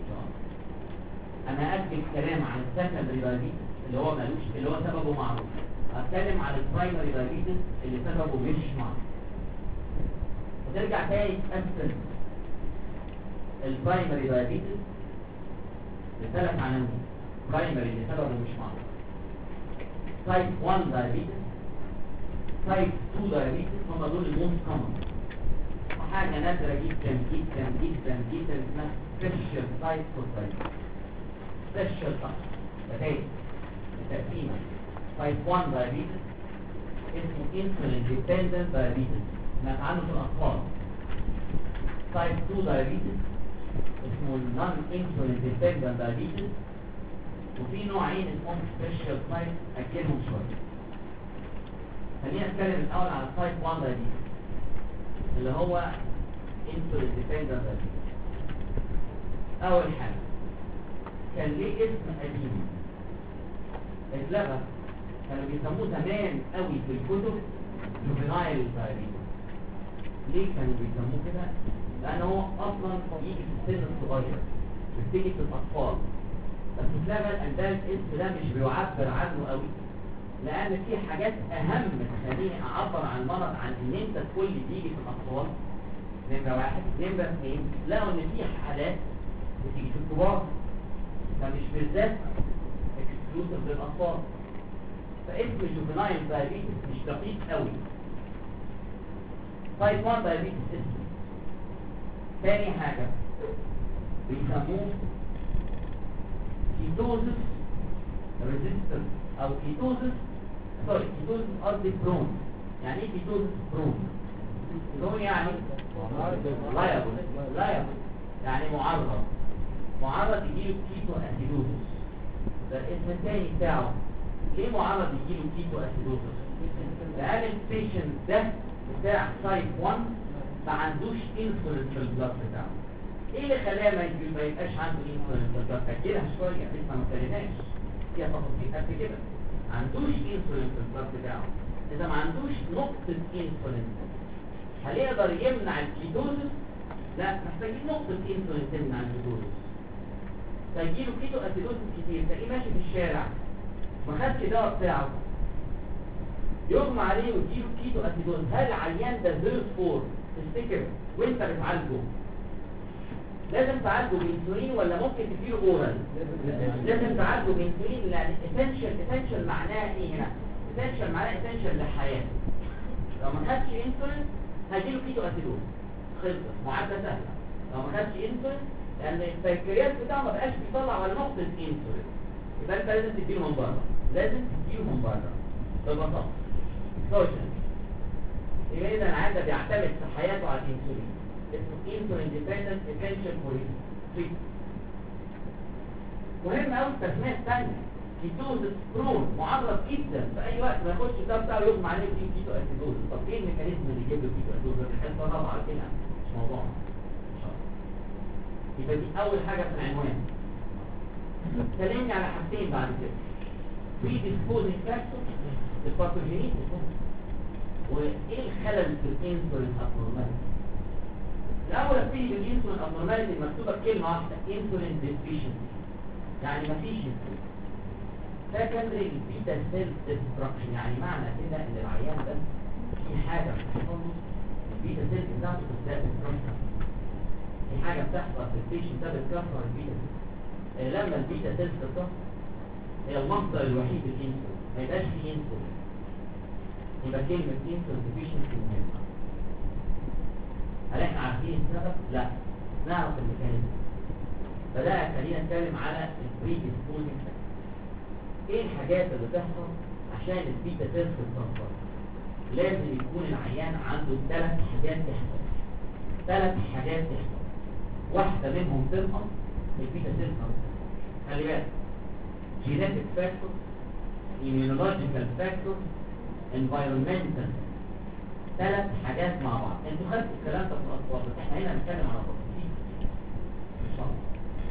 انا هدي الكلام عن السكندري دايابيتس اللي هو مالوش اللي هو سببه معروف، هتكلم عن البرايمري دايابيتس اللي سببه مش معروف، وترجع تاني تقسم البرايمري دايابيتس لثلاث عناوين. برايمري اللي سببه مش معروف، تايب واحد دايابيتس، تايب اتنين دايابيتس، هم دول الموست كومن، وحاجه نادره جدا جدا جدا جدا اسمها سبيشال تايب فور دايابيتس. سبيشال تايب التقسيمه تايب واحد دايابيتس اسمه انسولين ديبندنت دايابيتس، سمعت عنه في الاطفال. تايب اتنين دايابيتس اسمه نون انسولين ديبندنت دايابيتس، وفي نوعين اسمهم سبيشال تايب اجلهم شويه. خلينا نتكلم الاول على تايب واحد دايابيتس اللي هو انسولين ديبندنت دايابيتس. اول حاجه كان ليه اسم قديم اتلغى، كانوا بيسموه زمان قوي في الكتب جوفينايل دايابيتس. ليه كانوا بيسموه كده؟ لان هو اصلا يجي في السن الصغير، بتيجي في الاطفال، بس اتلغى لان ده الاسم ده مش بيعبر عنه قوي، لان في حاجات اهم تخليني اعبر عن المرض عن ان انت تقول لي بيجي في الاطفال. نمره واحد. نمره اثنين، لقوا ان في حالات بتيجي في الكبار، فمش بالذات اكسكلوسيف للاطفال، فاسم جوفينايل دايابيتس مش دقيق قوي. تايب واحد دايابيتس اسم. تاني حاجه بيسموه كيتوزس ريزيستنس او كيتوزس سوري كيتوزس قصدي برون. يعني ايه كيتوزس برون؟ برون يعني لايبل لايبل يعني معرض معرض يجيله كيتو اسيدوزس، ده الاسم الثاني بتاعه. ليه معرض يجيله كيتو اسيدوزس؟ لان البيشنت ده بتاع تايب واحد ما عندوش انسولين في البلاد بتاعه. ايه اللي خلاه ما يبقاش عنده انسولين في البلاد؟ اجلها شويه لسه ما ابتديناش فيها تفاصيل قد كده. ما عندوش انسولين في البلاد بتاعه. اذا ما عندوش نقطه انسولين هل يقدر يمنع الكيتوزس؟ لا، محتاجين نقطه انسولين تمنع الكيتوزس. فيجيله كيتو اسيدوزس كتير، تلاقيه ماشي في الشارع ما خدش الدواء بتاعه، يغمى عليه ويجيله كيتو اسيدوزس. هل العيان ده زيرو فور تفتكر وانت بتعالجه لازم تعالجه بانسولين ولا ممكن تديله اورال؟ لازم تعالجه بانسولين، لان اسينشال اسينشال معناها ايه هنا؟ اسينشال معناها اسينشال للحياه. لو ما خدش انسولين هيجيله كيتو اسيدوز، خلصت معادله سهله. لو ما خدش انسولين لان البنكرياس بتاعه ما بقاش بيطلع ولا نقطه انسولين، يبقى انت لازم تديله من بره، لازم تديله من بره ببساطه. سوشيال يبقى اذا العيان ده بيعتمد في حياته على الانسولين، اسمه انسولين ديبندنت اسينشال فور تريتمنت. مهم قوي التسميه الثانيه كيتوزس برون، معرض جدا في اي وقت ما يخش الدم بتاعه يغمى عليه فيه كيتو اسيدوز. طب ايه الميكانيزم اللي يجيب له كيتو اسيدوز؟ الحته رابعه كده مش موضوعنا ان شاء الله. يبقى دي اول حاجه في العنوان. اتكلمني على حاجتين بعد كده، بري ديسبوزنج فاكتور الباثوجينيسيس وايه الخلل في الانسولين ابنورماليتي؟ الاول ابتدي بالانسولين ابنورماليتي المكتوبه بكلمه واحده انسولين ديفيشنسي، يعني مفيش انسولين. سكندري البيتا سيل ديستراكشن، يعني معنى كده ان العيان ده في حاجه بتحصل له البيتا سيل بتاعته بتتكسر، في حاجه بتحصل في البيشنت ده بتكسر البيتا سيل. لما البيتا سيل تتكسر هي المصدر الوحيد للانسولين، ما يبقاش فيه انسولين، يبقى كلمه انسولين ديفيشنسي مهمه. هل احنا عارفين السبب؟ لا، نعرف الميكانيزم. فده خلينا نتكلم على البريديسبوزنج فاكتور. ايه الحاجات اللي بتحصل عشان البيتا سيل تتكسر؟ لازم يكون العيان عنده ثلاث حاجات تحصل. ثلاث حاجات تحصل، واحده منهم تنقص البيتا سيل تتكسر. خلي بالك، جينيتك فاكتور، immunological فاكتور، environmental، ثلاث حاجات مع بعض. انتوا خدتوا الكلام ده في الاطفال، بس احنا هنا هنتكلم على تفاصيل ان شاء الله.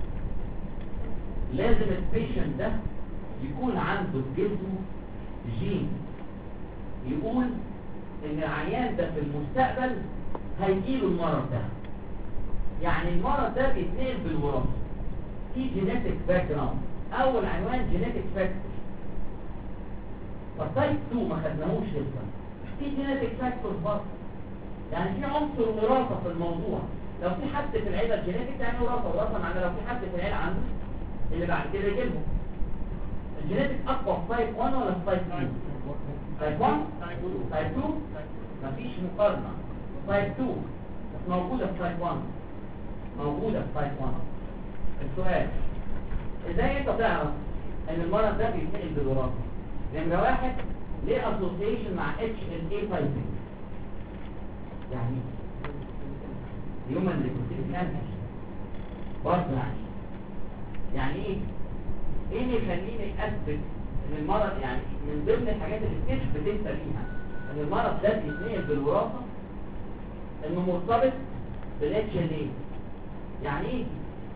لازم البيشنت ده يكون عنده في جسمه جين يقول ان العيان ده في المستقبل هيجيله المرض ده. يعني المرض ده بيتنقل بالوراثه، في جينيتك باك جراوند. اول عنوان جينيتك فاكتور. فالتايب اتنين ما خدناهوش لسه، في جينيتك فاكتور برضه، يعني في عنصر وراثه في الموضوع. لو في حد في العيله جينيتك يعني وراثه، وراثه معناه لو في حد في العيله عنده اللي بعد كده يجيلهم. الجينيتك اقوى في تايب واحد ولا في تايب اتنين؟ تايب واحد؟ تايب اتنين؟ مفيش مقارنه. تايب اتنين موجوده في تايب واحد، موجوده في تايب واحد. السؤال، ازاي انت تعرف ان المرض ده بيتنقل بالوراثه؟ نمره واحد، ليه اسوسيشن مع اتش ال اي تايبنج؟ يعني هيومن ليكوسيتيك انتيجين برضه. يعني يعني ايه؟ ايه اللي يخليني اثبت ان المرض، يعني من ضمن الحاجات اللي بتثبت انت بيها ان المرض ده بيتنقل بالوراثه انه مرتبط بالاتش ال اي. يعني ايه؟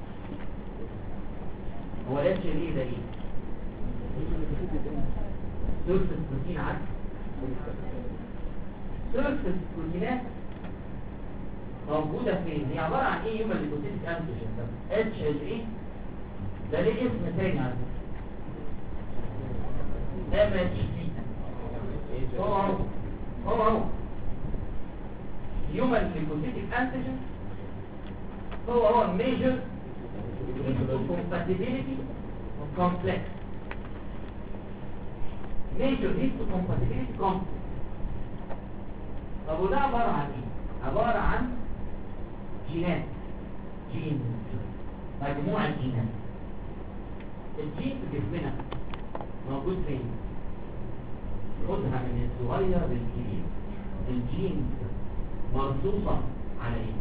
هو الاتش ال اي ده ايه؟ سيرفس بروتين. عارف سيرفس بروتينات موجوده فين؟ هي عباره عن ايه؟ هيومن ليكوسيتيك انتيجين اتش ال اي. ده ليه اسم تاني على فكره، ام اتش دي. هو هو هو هو هيومن ليكوسيتيك انتيجين، هو هو ميجر compatibility complex. major histocompatibility complex. طب وده عبارة عن ايه؟ عبارة عن جينات، جين، مجموعة جينات. الجين في جسمنا موجود فين؟ خدها من الصغير للكبير. الجين مرصوصة على ايه؟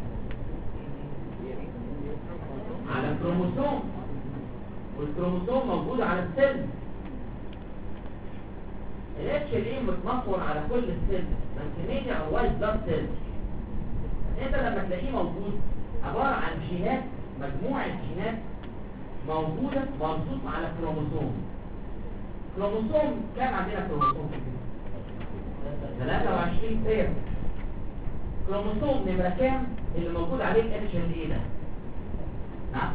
على الكروموسوم، والكروموسوم موجود على السيل. الاتش ال اي متنطور على كل السيل، بس ميجي على الوايت بلاد سيل. انت لما تلاقيه موجود عباره عن جينات، مجموعه جينات موجوده مرصوص على كروموسوم. كروموسوم كام عندنا كروموسوم؟ ثلاثة وعشرين بير. كروموسوم نمره كام اللي موجود عليه الاتش ال اي ده؟ نعم؟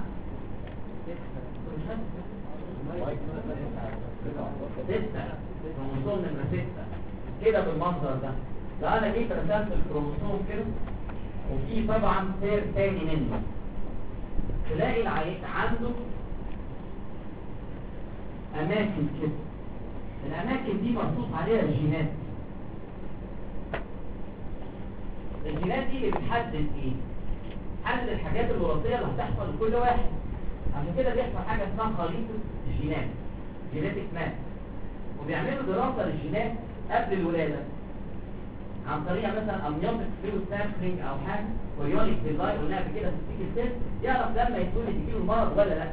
ستة. كروموسوم نمرة ستة كده بالمنظر ده. لو انا جيت رسمت الكروموسوم كده وفي طبعا سير تاني منه، تلاقي العيان عنده اماكن كده، الاماكن دي مرصوص عليها جينات. الجينات دي اللي بتحدد ايه؟ تحدد الحاجات الوراثيه اللي هتحصل لكل واحد. عشان كده بيحصل حاجه اسمها خريطه الجينات، جيناتيك ماب. وبيعملوا دراسه للجينات قبل الولاده عن طريق مثلا امنيوتيك فلويد سامبلينج او حاجه، كوريونيك ديزاين قلناها قبل كده في السيكل سيل، يعرف لما يتولد يجيله المرض ولا لا.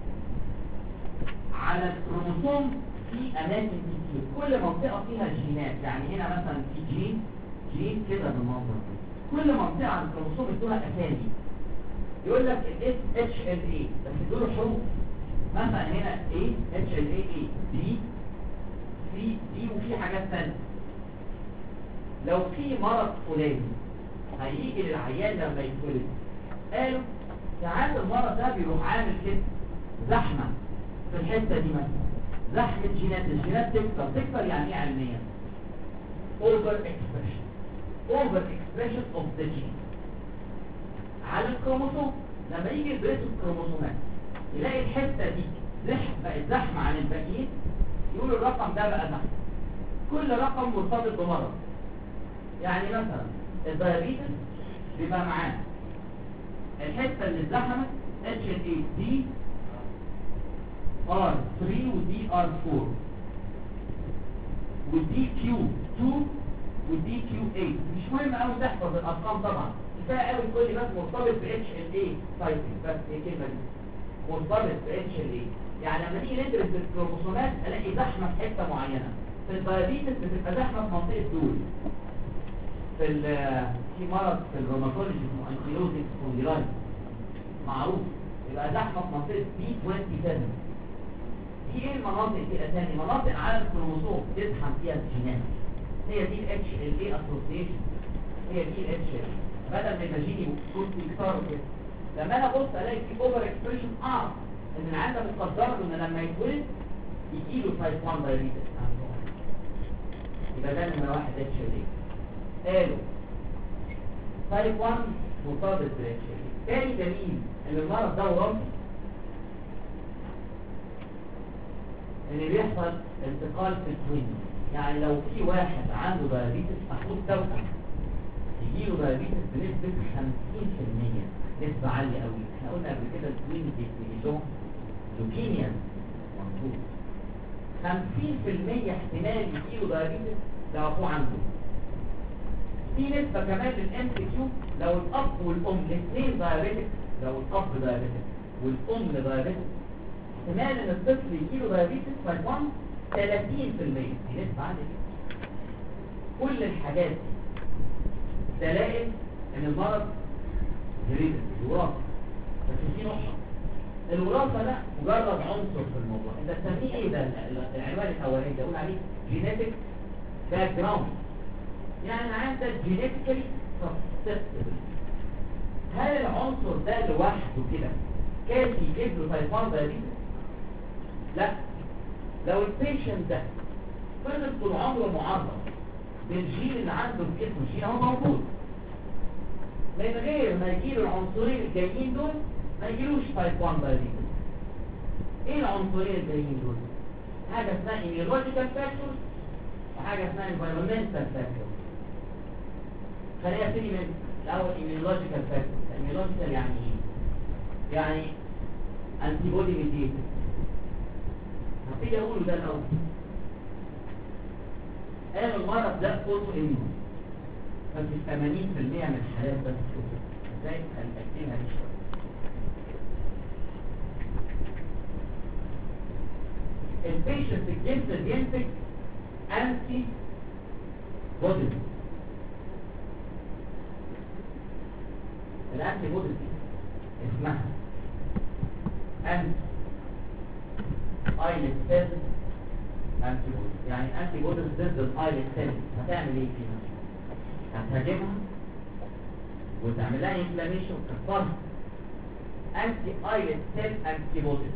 على الكروموسوم في اماكن كتير، كل منطقه فيها جينات. يعني هنا مثلا في جين جين كده بالمنظر ده، كل منطقه على الكروموسوم ادوها اسامي. يقول لك الاس اتش ال اي بس دول حروف. مثلا هنا ايه اتش ال اي اي دي في دي وفي حاجات ثانيه. لو في مرض فلاني هيجي للعيان لما يتولد، قالوا ساعات المرض ده بيروح عامل كده زحمه في الحته دي مثلا، زحمه جينات، الجينات تكتر تكتر يعني ايه علميا؟ اوفر اكسبريشن اوفر اكسبريشن اوف ذا جين على الكروموسوم. لما يجي يدرسوا الكروموسومات يلاقي الحته دي زحمه بقت زحمه عن الباقيين، يقولوا الرقم ده بقى زحمه. كل رقم مرتبط بمرض. يعني مثلا الدايابيتس بيبقى معاه الحته اللي اتزحمت اتش ال اي دي ار ثلاثة ودي ار أربعة ودي كيو اتنين ودي كيو ثمانية. مش مهم قوي تحفظ الارقام طبعا، كفايه قوي تقول لي بس مرتبط ب اتش ال اي سايكل، بس هي الكلمه دي مرتبط ب اتش ال اي. يعني لما نيجي ندرس الكروموسومات الاقي زحمه في حته معينه. في الدايابيتس بتبقى زحمه في منطقه دول. في في مرض في الروماتولوجي اسمه انكيلوزيس سبونديلايتس معروف، يبقى زحمه في منطقه بي سبعة وعشرين. دي ايه المناطق دي؟ اسامي مناطق على الكروموسوم تزحم فيها الجينات. هي دي الاتش ال اي اسوسيشن، هي دي الاتش ال بدل ما يبقى جيني كنت يكتر كده. لما انا ابص الاقي في اوفر اكسبريشن اعرف ان العيان ده متقدر له ان لما يتولد يجي له تايب واحد دايابيتس. يبقى ده نمره واحد اتش ال اي. قالوا تايب واحد مرتبط بالاتش ال اي. تاني دليل ان المرض ده وراثي ان بيحصل انتقال في التوين. يعني لو في واحد عنده دايابيتس اخوه توأم يجيله دايابيتس بنسبة خمسين في المية، نسبة عالية قوي. احنا قلنا قبل كده التوين بيجيلهم لوكيميا مظبوط. خمسين في المية احتمال يجيله دايابيتس لو اخوه عنده. في نسبة كمان للام سي كيو لو الاب والام الاثنين دايابيتس، لو الاب دايابيتس والام دايابيتس احتمال ان الطفل يجيله دايابيتس تايب واحد ثلاثين في المية. دي نسبة عالية جدا. كل الحاجات دي دلائل ان المرض هيريديتري وراثي. بس في نقطة، الوراثة ده مجرد عنصر في الموضوع. انت تسميه ايه ده؟ العنوان الاولاني ده اقول عليه جينيتك باك جراوند. يعني عندك جينيتيكالي سسبتبل. هل العنصر ده لوحده كده كافي يجيب له تايب واحد دايابيتس؟ لا. لو البيشنت ده فضل طول عمره معرض بالجين اللي عنده في جسمه، الجين هو موجود، من غير ما يجيله العنصرين الجايين دول ما يجيلوش تايب واحد دايابيتس. ايه العنصرين الجايين دول؟ حاجه اسمها immunological factors وحاجه اسمها environmental factors. خلينا نبتدي من الاول immunological factors. immunological يعني ايه؟ يعني antibody mediated. هبتدي اقوله ده الاول. قالوا المرض ده اوتو اميون، بس ثمانين في المية من الحالات بس كده. ازاي؟ هنأكدها دي شويه. البيشنت الجسم بينتج انتي بوديز. الانتي بوديز اسمها انتي ايلت سيل انتي بوديز. يعني انتي بوديز ضد الايلت سيل هتعمل ايه فيها؟ هتهاجمها وتعمل لها انفلاميشن وتكسرها. انتي ايلت سيل انتي بوديز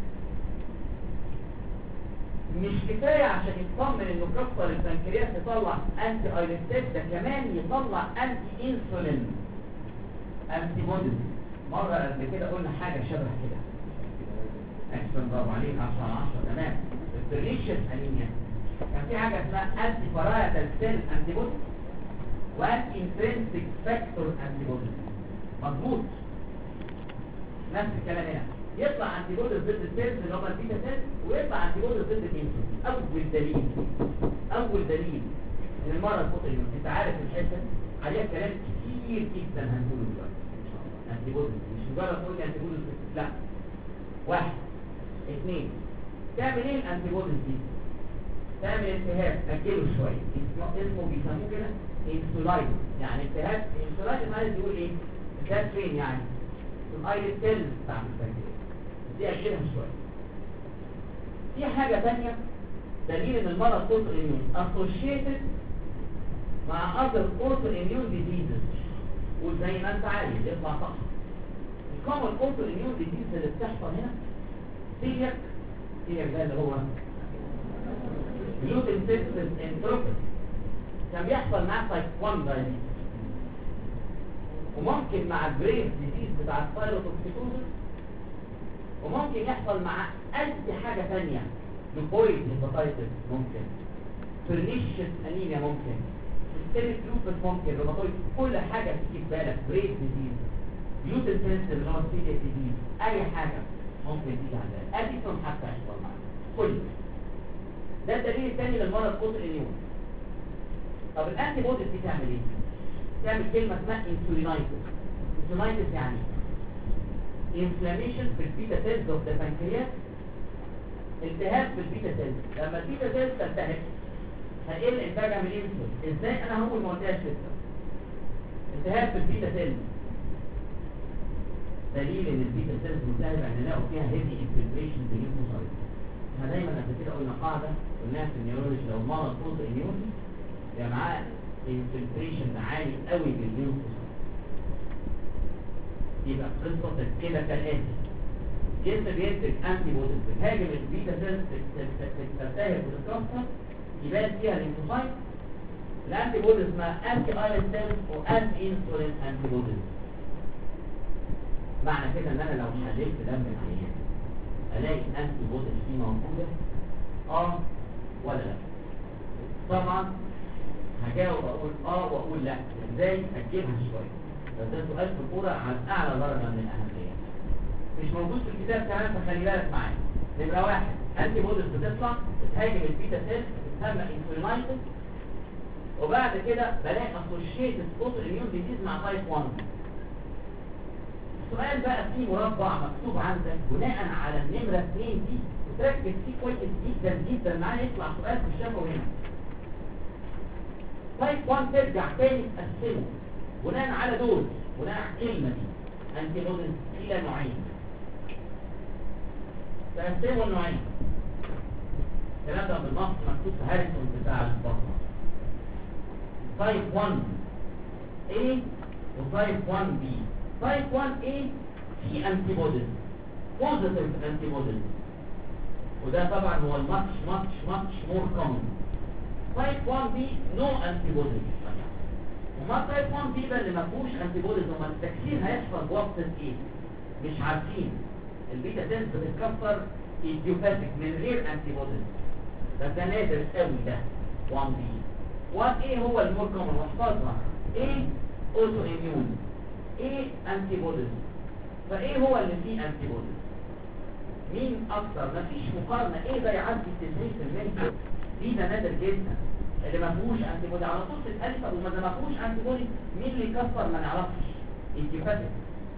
مش كفايه عشان يطمن انه كسر البنكرياس يطلع انتي ايلت سيل، ده كمان يطلع انتي انسولين انتي بوديز. مره قبل كده قلنا حاجه شبه كده. اكشن برافو عليك عشرة على عشرة تمام. البريشيس انيميا كان في حاجه اسمها انتي بارايتال سيل انتي بوديز وانتي انترنسيك فاكتور انتي بوديز. مظبوط. نفس الكلام هنا، يطلع انتي بوديز ضد السيلز اللي هم البيتا سيلز، ويطلع انتي بوديز ضد الانسولين. اول دليل اول دليل ان المرض اوتويمون. انت عارف الحته عليها كلام كتير جدا هنقوله دلوقتي. انتي بوديز مش مجرد تقول لي انتي بوديز، لا. واحد اثنين، تعمل ايه الانتي بوديز دي؟ تعمل التهاب، اجله شويه، اسمه بيسموه كده انسولايتس. يعني التهاب انسولايتس عايز يقول ايه؟ التهاب فين يعني؟ الايلت سيلز بتاعت البنكرياس دي اجلها شويه. في حاجه ثانيه دليل ان المرض اوتو اميون اسوشيتد مع other autoimmune diseases وزي ما انت عايز يطلع صح. الكومن autoimmune disease اللي بتحصل هنا سيلياك سيلياك ده اللي هو gluten sensitive enteropathy، كان بيحصل معاه تايب واحد diabetes، وممكن مع البرين ديزيز بتاع الثايروتوكسيكوزس، وممكن يحصل مع اي حاجه ثانيه، ليبويد هيباتايتس ممكن، برنيشيس انيميا ممكن، سيستميك لوبس ممكن، روماتويد، كل حاجه تيجي في بالك، برين ديزيز، gluten sensitive اللي هو سيلياك ديزيز، اي حاجه ممكن تيجي على بالك، اديسون حتى يحصل معاك كل ده. الدليل الثاني للمرض اوتوإيميون. طب الانتي بوديز دي تعمل ايه؟ تعمل كلمه اسمها انسولينايتس. انسولينايتس يعني انفلاميشن في البيتا سيلز اوف ذا بانكرياس، التهاب في البيتا سيلز. لما البيتا سيلز تلتهب هيقل انتاجها من الانسولين. ازاي؟ انا هقول ما قلتهاش لسه. التهاب في البيتا سيلز دليل ان البيتا سيلز ملتهبه، ان لقوا فيها هيفي انفلتريشن بالليمفوسايت. احنا دايما قبل كده قلنا قاعده قلناها في النيورولوجي، لو مرض اوتوإيميون يبقى معاه انفلتريشن عالي قوي بالليمفوسايت. يبقى قصه كده كالاتي: جسم بينتج انتي بوديز بتهاجم البيتا سيلز، تلتهب وتتكسر، يبان فيها الليمفوسايت. الانتي بوديز اسمها انتي ايرين سيلز وانتي انسولين انتي بوديز. معنى كده ان انا لو حللت دم العيان الاقي انتي بوديز فيه موجوده اه ولا لا؟ طبعا هجاوب اقول اه واقول لا. ازاي؟ اجيبها شويه، بس ده سؤال في الكوره عن اعلى درجه من الاهميه، مش موجود في الكتاب كمان، فخلي بالك معايا. نمره واحد، انتي بوديز بتطلع بتهاجم البيتا سيلز، بتسمى انسولينايتس، وبعد كده بلاقي اسوشيتد اوتوإيميون ديزيز مع تايب واحد. السؤال بقى فيه مربع مكتوب عندك بناء على النمره اثنين دي، وتركز فيه كويس جدا جدا معايا، يطلع سؤال في الشفوي هنا. تايب واحد ترجع تاني تقسمه بناء على دول، بناء على الكلمه دي انتي بوديز الى نوعين، تقسموا النوعين. الكلام ده بالنص مكتوب في هاريسون بتاع البطنه. تايب واحد A وتايب واحد B. تايب واحد A في انتي بوديز، بوزيتيف انتي بوديز، وده طبعا هو الماتش ماتش ماتش مور كومن. تايب واحد B نو انتي بوديز. وما تايب واحد B ده اللي ما فيهوش انتي بوديز، وما التكسير هيحصل بواسطه ايه؟ مش عارفين. البيتا سيلز بتتكسر ايديوباثيك من غير انتي بوديز، بس ده نادر قوي ده. واحد B. واحد A هو المور كومن، واحفظها. ايه؟ اوتوإيميون، ايه؟ انتي بوديز. فايه هو اللي فيه انتي بوديز؟ مين اكتر؟ مفيش مقارنه. ايه ده يعدي تسعين بالمية، دي ده نادر جدا. اللي ما فيهوش انتي بودي على طول تتقال. طب وما ما فيهوش انتي بودي مين اللي يكسر؟ ما نعرفش. ايديوباثيك.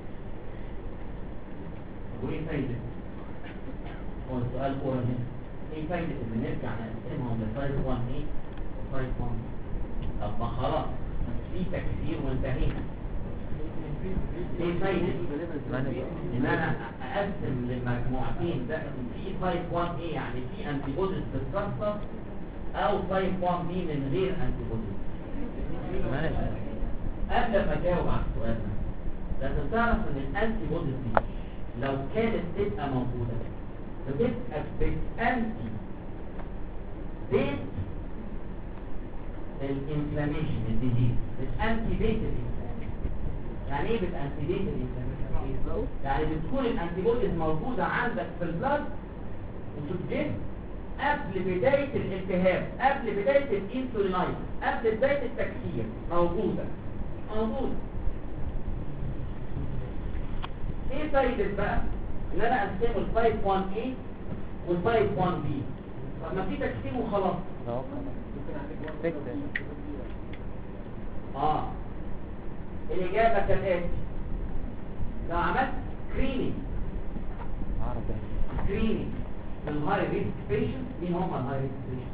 وايه فايده؟ هو السؤال كوره هنا، ايه فايده ان نرجع نقسمهم لتايب واحد ايه وتايب واحد؟ طب ما خلاص في تكسير وانتهينا. ايه فايده ان انا اقسم للمجموعتين ده في تايب واحد ايه يعني في انتي بوديز بتتكسر، او تايب واحد بي من غير انتي بوديز؟ قبل ما اجاوب على السؤال ده لازم تعرف ان الانتي بوديز دي لو كانت تبقى موجوده بتبقى بتانتي بيت الانفلاميشن الديزيز، بتانتي بيت الانفلاميشن. يعني ايه بتانتي بيت الانفلاميشن؟ يعني بتكون الانتي بوديز موجوده عندك في البلاد وفي الجسم قبل بداية الالتهاب، قبل بداية الانسولينايتس، قبل بداية التكسير، موجودة موجودة. ايه فايدة بقى ان انا اقسمه التايب واحد A والتايب واحد B؟ طب ما في تكسير وخلاص. اه الاجابة كالاتي: لو عملت سكرينينج سكرينينج الهاي ريسك بيشنت. مين هم الهاي ريسك بيشنت؟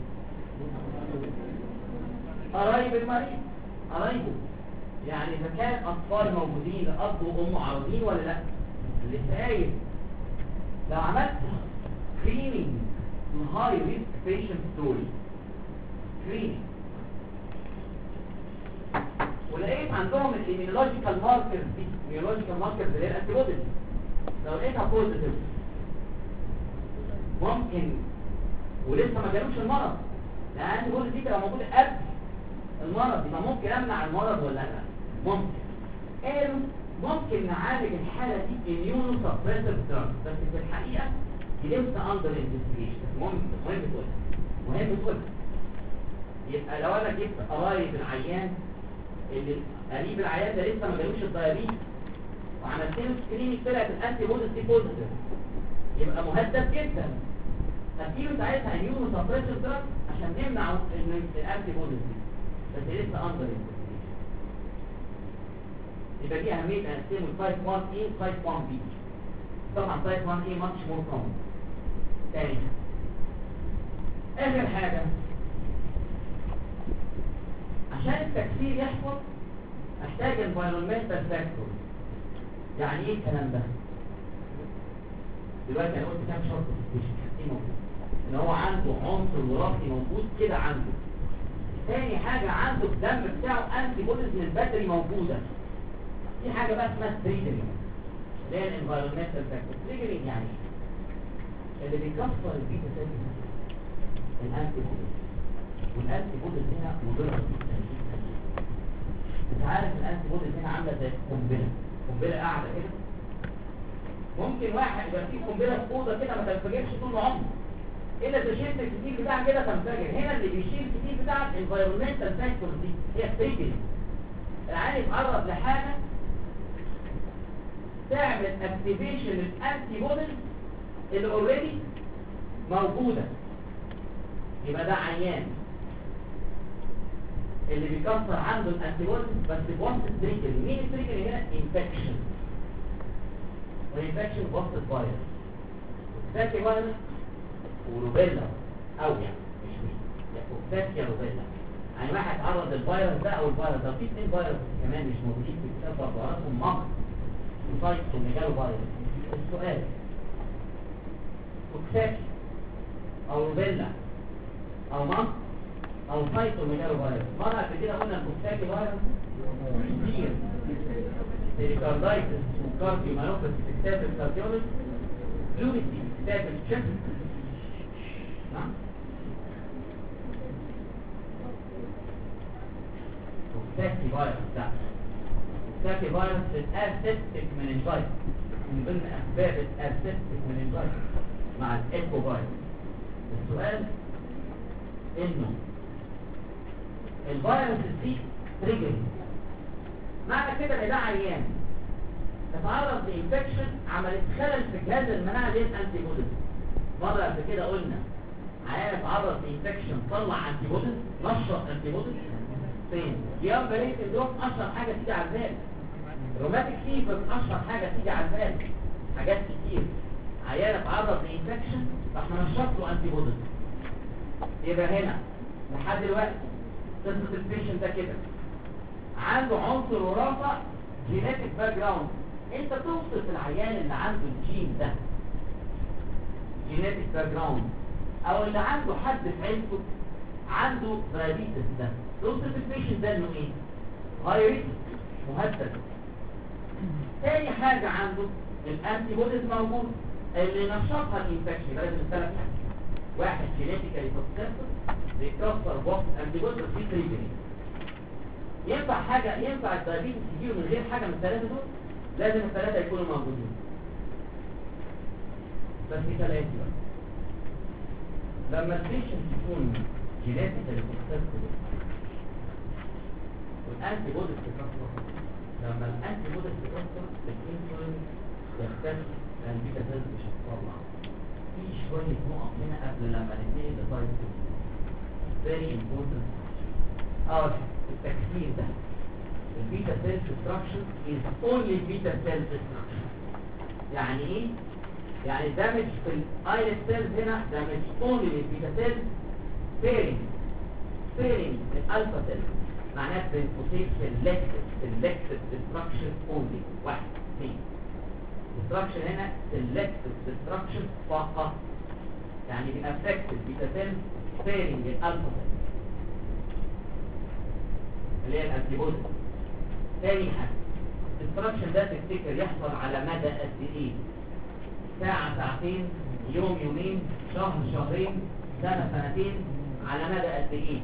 قرايب المريض، قرايبه. يعني اذا كان اطفال موجودين اب وام عارضين ولا لا، اللي قايل لو عملت سكرينينج الهاي ريسك بيشنت دول، سكرينينج عندهم الاميونولوجيكال ماركرز دي، الاميونولوجيكال ماركرز اللي هي الانتي بوديز، لو لقيتها بوزيتيف ممكن ولسه ما جالوش المرض، لان الانتي بوديز دي تبقى موجوده قبل المرض، يبقى ممكن امنع المرض ولا لا؟ ممكن. قالوا ممكن نعالج الحاله دي اميونو سبريسيف دراج، بس في الحقيقه دي لسه اندر انفستيجيشن. مهم مهم تقولها، مهم تقولها. يبقى لو انا جبت قرايب العيان اللي قريب العيان ده لسه ما جالوش الدايابيتس وعملت له سكريننج طلعت الانتي بوديز دي بوزيتيف، يبقى مهدد جدا. هديله ساعتها اميونو سبريسيف دراج عشان نمنع ان الانتي بوديز دي، بس لسه اندر انفستيجيشن. يبقى دي اهميه نقسمه تايب واحد ايه وتايب واحد بي. طبعا تايب واحد ايه ماتش مور كومن. تاني اخر حاجه، عشان التكسير يحصل محتاج environmental factor. يعني ايه الكلام ده؟ دلوقتي انا قلت كام شرط في التكسير موجود، ان هو عنده عنصر وراثي موجود كده عنده. ثاني حاجه عنده الدم بتاعه انتي بوديز من البدري موجوده. في حاجه بقى اسمها تريجرنج اللي هي الانفايرمنتال فاكتور. تريجرنج يعني ايه؟ اللي بيكسر البيتا سيل الانتي بوديز، والانتي بوديز هنا مضره جدا جدا. انت عارف الانتي بوديز هنا عامله زي قنبله، قنبله قاعده كده. ممكن واحد يبقى فيه قنبله في اوضه كده ما تنفجرش طول عمره، الا اذا شلت الكتير بتاعها كده تنفجر. هنا اللي بيشيل الكتير بتاع الانفايرمنتال فاكتور دي هي تريجرنج. العيان يتعرض لحاجه تعمل اكتيفيشن للانتي بوديز اللي اوريدي موجوده، يبقى ده عيان اللي بيكسر عنده الانتي بوديز بس بواسطه تريجر. مين التريجر هنا؟ انفكشن، والانفكشن بواسطه فيروس، فاكي فيروس وروبيلا او يعني مش مش فاكي روبيلا. يعني واحد اتعرض للفيروس ده او الفيروس ده، في اثنين فيروس كمان مش موجودين في الكتاب برضه، عرضهم مقر وسايت ومجال فيروس. السؤال فاكي او روبيلا او مقر او سايت ومجال فيروس. مرة قبل كده قلنا الفاكي فيروس كتير بيريكاردايتس وكارديو مايوباثي في كتاب الكارديولوجي، فلويد في كتاب الشيست. نعم فاكي فيروس ده فاكي فيروس الاسيبتيك مننجايتس، من ضمن اسباب الاسيبتيك مننجايتس مع الايكو فيروس. السؤال انه الفيروس دي تريجر، معنى كده ان ده عيان تتعرض لانفكشن عملت خلل في جهاز المناعه دي الانتي بوديز. مره قبل كده قلنا عيان اتعرض لانفكشن طلع انتي بوديز، نشط انتي بوديز فين؟ جيام بريت الدروب اشهر حاجه تيجي على البال، روماتيك فيفر اشهر حاجه تيجي على البال، حاجات كتير. عيان اتعرض لانفكشن راح نشط له انتي بوديز. يبقى هنا لحد دلوقتي قصه البيشنت ده كده عنده عنصر وراثه جينيتك باك جراوند. انت توصف العيان اللي عنده الجين ده جينيتك باك جراوند، او اللي عنده حد في عيلته عنده دايابيتس ده، توصف البيشنت ده انه ايه؟ هاي ريسك، مهدد. تاني حاجه عنده الانتي بوديز موجود اللي نشطها الانفكشن. لازم ثلاث حاجات، واحد جينيتيكالي سسبكتد بيكسر بوكس انتي بوديز في تريجرنج. ينفع حاجة ينفع الدايابيتس يجيله من غير حاجة من الثلاثة دول؟ لازم الثلاثة يكونوا موجودين. بس في ثلاثة بقى. لما البيشنت يكون جينيتيكالي سسبكتد والانتي بوديز تكسر، لما الانتي بوديز تكسر الانسولين يختفي، البيتا سيلز مش هتطلع. في شوية نقط هنا قبل لما ننتقل لتايب اتنين. very important. اه التكسير ده البيتا سيل ديستراكشن is only beta cell destruction. يعني ايه؟ يعني دامج في الايلت سيلز هنا دامج only للبيتا سيل، pairing pairing للالفا سيل، معناه بنفوسيت selective selective destruction only. واحد اثنين destruction هنا selective destruction فقط، يعني بيأفكت البيتا سيل pairing للالفا سيل اللي هي الانتي بوديز. تاني حاجه الديستراكشن ده تفتكر يحصل على مدى قد ايه؟ ساعه ساعتين، يوم يومين، شهر شهرين، سنه سنتين، على مدى قد ايه؟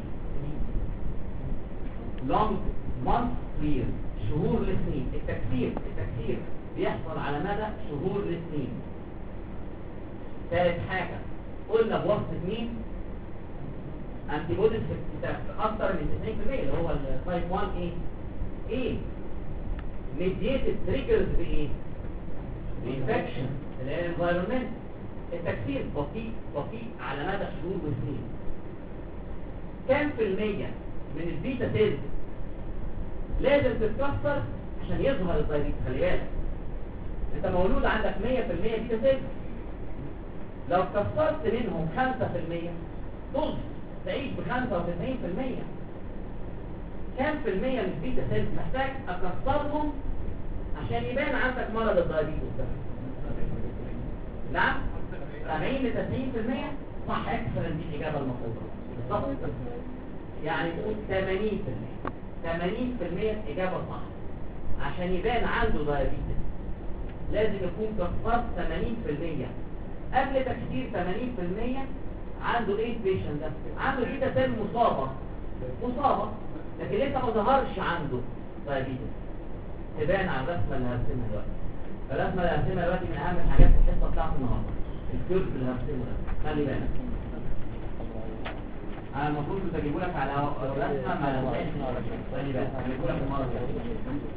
long months years، شهور لسنين. التكسير التكسير بيحصل على مدى شهور لسنين. ثالث حاجه قلنا بواسطه مين؟ انتي بوديز في اكتر من تسعين بالمية اللي هو التايب واحد ايه؟ ايه؟ ميديتد تريجرز بايه؟ بانفكشن اللي هي الانفايرمنت. التكسير بطيء بطيء على مدى شهور وسنين. كام في المية من البيتا سيلز لازم تتكسر عشان يظهر الدايبيتس؟ خلي بالك انت مولود عندك مية في المية بيتا سيلز، لو كسرت منهم خمسة في المية طز تعيش ب خمسة وتسعين في المية. كام في المية من البيتا سيلز محتاج اكسرهم عشان يبان عندك مرض الدايبيتس ده؟ نعم سبعين لتسعين في المية. صح، اكثر دي الاجابه المفروضه بالظبط. يعني نقول ثمانين في المية ثمانين في المية اجابه صح. عشان يبان عنده دايبيتس لازم يكون كسرت ثمانين في المية. قبل تكسير ثمانين في المية عنده ايه البيشنت ده؟ عنده بيتا سيل مصابه مصابه لكن لسه ما ظهرش عنده دايبيتس. تبان على الرسمه اللي هرسمها دلوقتي. الرسمه اللي هرسمها دلوقتي من اهم الحاجات في الحصه بتاعت النهارده. الكيرف اللي هرسمه ده خلي بالك. انا المفروض كنت اجيبه لك على الرسمه ما لقيتش. خلي بالك هجيبه لك المره الجايه.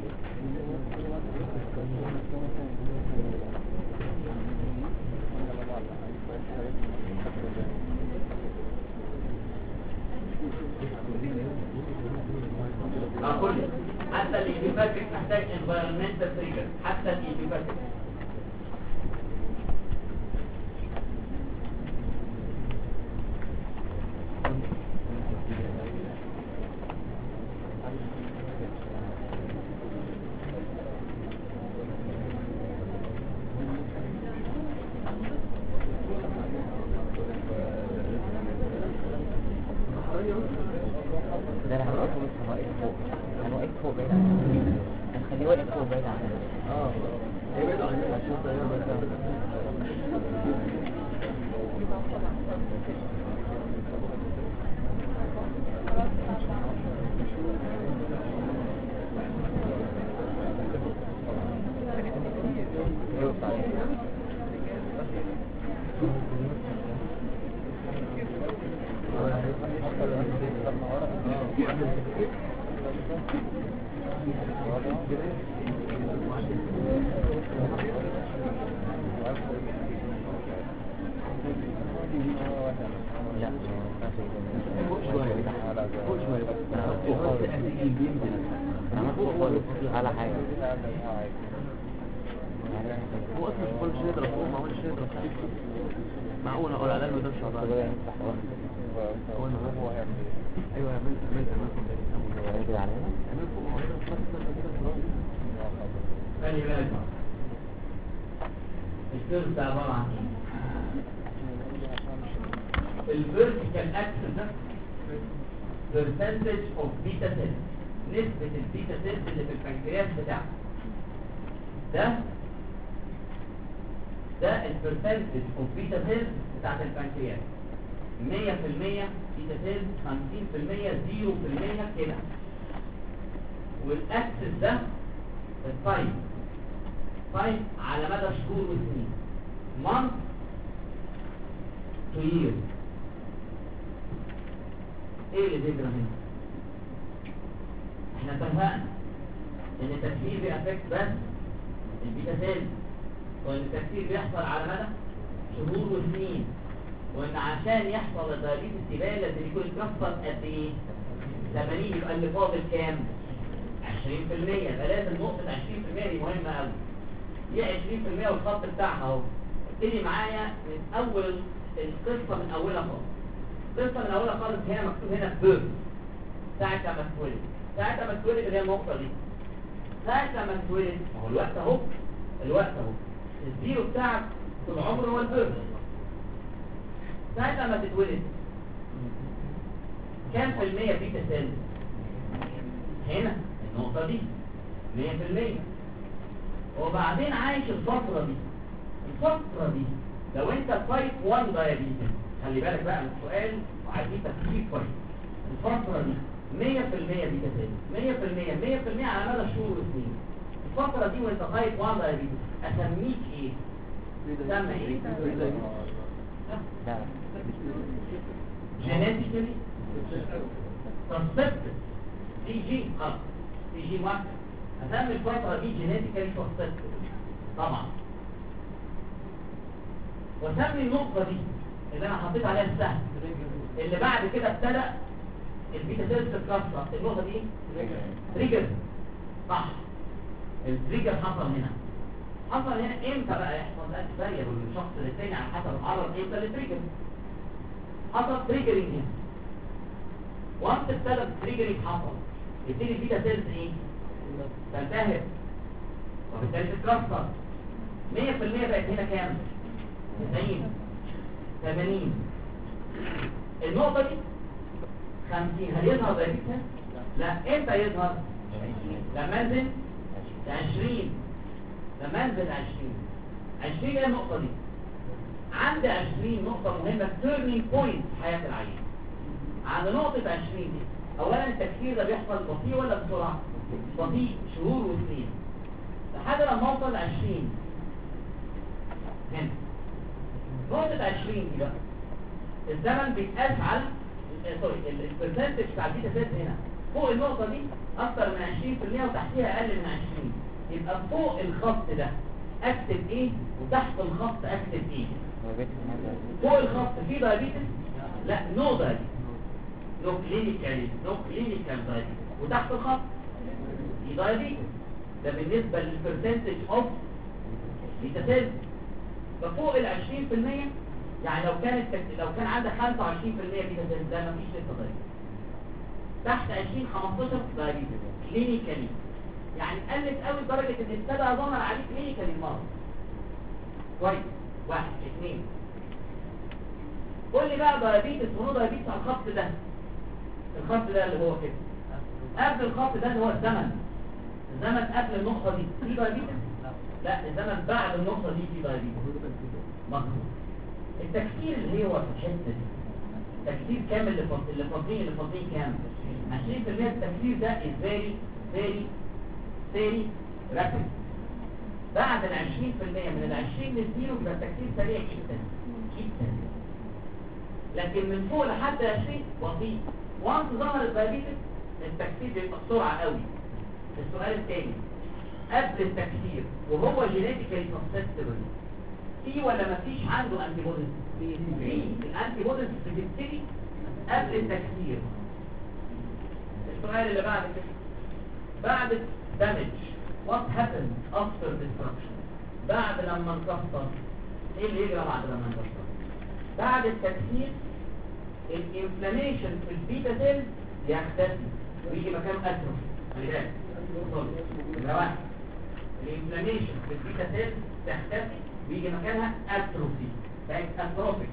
اقول حتى الايديوباثيك محتاج environmental trigger. حتى الايديوباثيك على حاجة هو اصلا كل شيء يضرب فوق ما هو شيء يضرب فيه معقول اقول على انه ده مش عضلات هو انه هو هيعمل ايوه يعمل عملت عمل كده علينا عمل فوق هو ده خلي بالك الكيرف ده عباره عن ايه؟ الفيرتيكال اكسس ده percentage of beta cells، نسبة البيتا سيلز اللي في البنكرياس بتاعك ده ده البرسنتج اوف بيتا سيلز بتاعت البنكرياس. مية في المية بيتا سيلز، خمسين في المية، زيرو في المية كده. والاكسس ده التايم تايم على مدى شهور وسنين، month to year. ايه اللي بيجرى هنا؟ احنا اتفقنا ان التكسير بيأفكت بس البيتا سيلز، وان التكسير بيحصل على مدى شهور وسنين، وان عشان يحصل الدايابيتس التباية لازم يكون اتكسر قد ايه؟ ثمانين. يبقى اللي فاضل كام؟ عشرين في المية. يبقى لازم نقطة عشرين في المية دي مهمة قوي. دي عشرين في المية والخط بتاعها اهو. ابتدي معايا من اول القصة من اولها خالص. القصة من اولها خالص هنا مكتوب هنا بيرث، ساعة لما اتولد. ساعة لما اتولد اللي هي النقطة دي. ساعة لما اتولد اهو الوقت اهو، الوقت اهو. الزيرو بتاعك في العمر هو البيرث. ساعة لما تتولد كام في المية بيتا سيلز؟ هنا النقطة دي مية في المية. وبعدين عايش الفترة دي الفترة دي لو انت تايب واحد دايابيتس، خلي بالك بقى من السؤال وعايزين تفكير كويس. الفترة دي مية في المية بيتا سيل، مية في المية مية في المية على مدى شهور وسنين. الفترة دي وانت تايب واحد دايابيتس اسميك ايه؟ تسمى ايه؟ جينيتيكالي ترانسبتد سي جي خلاص سي جي واحد. اسمي الفترة دي جينيتيكالي ترانسبتد طبعا. وسمي النقطة دي اللي انا حطيت عليها السهم اللي بعد كده ابتدى البيتا سيلز تتكسر. النقطة دي تريجر صح. التريجر حصل هنا حصل هنا امتى بقى يحصل؟ ده فاريبل من شخص للتاني على حسب العرض امتى للتريجر. حصل تريجرنج هنا. وانت ابتدى التريجرنج حصل يبتدي البيتا سيلز ايه؟ تنتهي وبالتالي تتكسر. مية في المية بقت هنا كام؟ تسعين ثمانين. النقطة دي خمسين. هل يظهر دايبيتها؟ لا. امتى يظهر؟ لما انزل عشرين. لما انزل عشرين عشرين هي النقطة دي. عند عشرين نقطة مهمة تيرنينج بوينت في حياة العيان. عند نقطة عشرين دي اولا التكسير ده بيحصل بطيء ولا بسرعة؟ بطيء شهور وسنين لحد لما اوصل ل عشرين. هنا نقطة عشرين دي بقى الزمن بيتقاس على سوري البرسنتج بتاع البيتا سيلز هنا فوق النقطة دي أكتر من عشرين في المية وتحتيها أقل من عشرين. يبقى فوق الخط ده أكتب إيه وتحت الخط أكتب إيه؟ فوق الخط في دايابيتس؟ لا نو دايابيتس نو كلينيكال نو كلينيكال دايابيتس. وتحت الخط في دايابيتس. ده بالنسبة للبرسنتج أوف بيتا سيلز. ففوق ال عشرين في المية يعني لو كانت لو كان عندك خمسة وعشرين في المية بيتا سيلز ده مفيش لسه دايابيتس. تحت عشرين خمستاشر دايابيتس كلينيكالي يعني قلت قوي لدرجه ان ابتدى ظهر عليه كلينيكالي المرض. كويس. واحد اثنين. قول لي بقى دايابيتس ونو دايابيتس على الخط ده. الخط ده اللي هو كده قبل الخط ده اللي هو الزمن. الزمن قبل النقطه دي في دايابيتس؟ لا. الزمن بعد النقطه دي في دايابيتس. مظبوط. التكسير اللي هو في الحته دي تكسير كامل اللي فاضلين اللي فاضلين كام؟ عشرين في المية. التكسير ده is very very very rapid. بعد ال عشرين في المية من ال عشرين للزيرو يبقى التكسير سريع جدا جدا. لكن من فوق لحد عشرين بطيء. وانس ظهر الدايابيتس التكسير بيبقى بسرعه قوي. السؤال الثاني قبل التكسير وهو جينيتيكالي سسبتبل في ولا ما فيش عنده انتي بوديز؟ في. الانتي بوديز بتبتدي قبل التكسير. السؤال اللي بعد كده بعد damage what happens after destruction. بعد لما انكسر ايه اللي يجرى بعد لما انكسر؟ بعد التكسير الانفلاميشن في البيتا سيلز يختفي ويجي مكانه اتروفي. خلي بالك ده واحد. الانفلاميشن في البيتا سيلز تختفي ويجي مكانها اتروفي. بقت اتروفيك.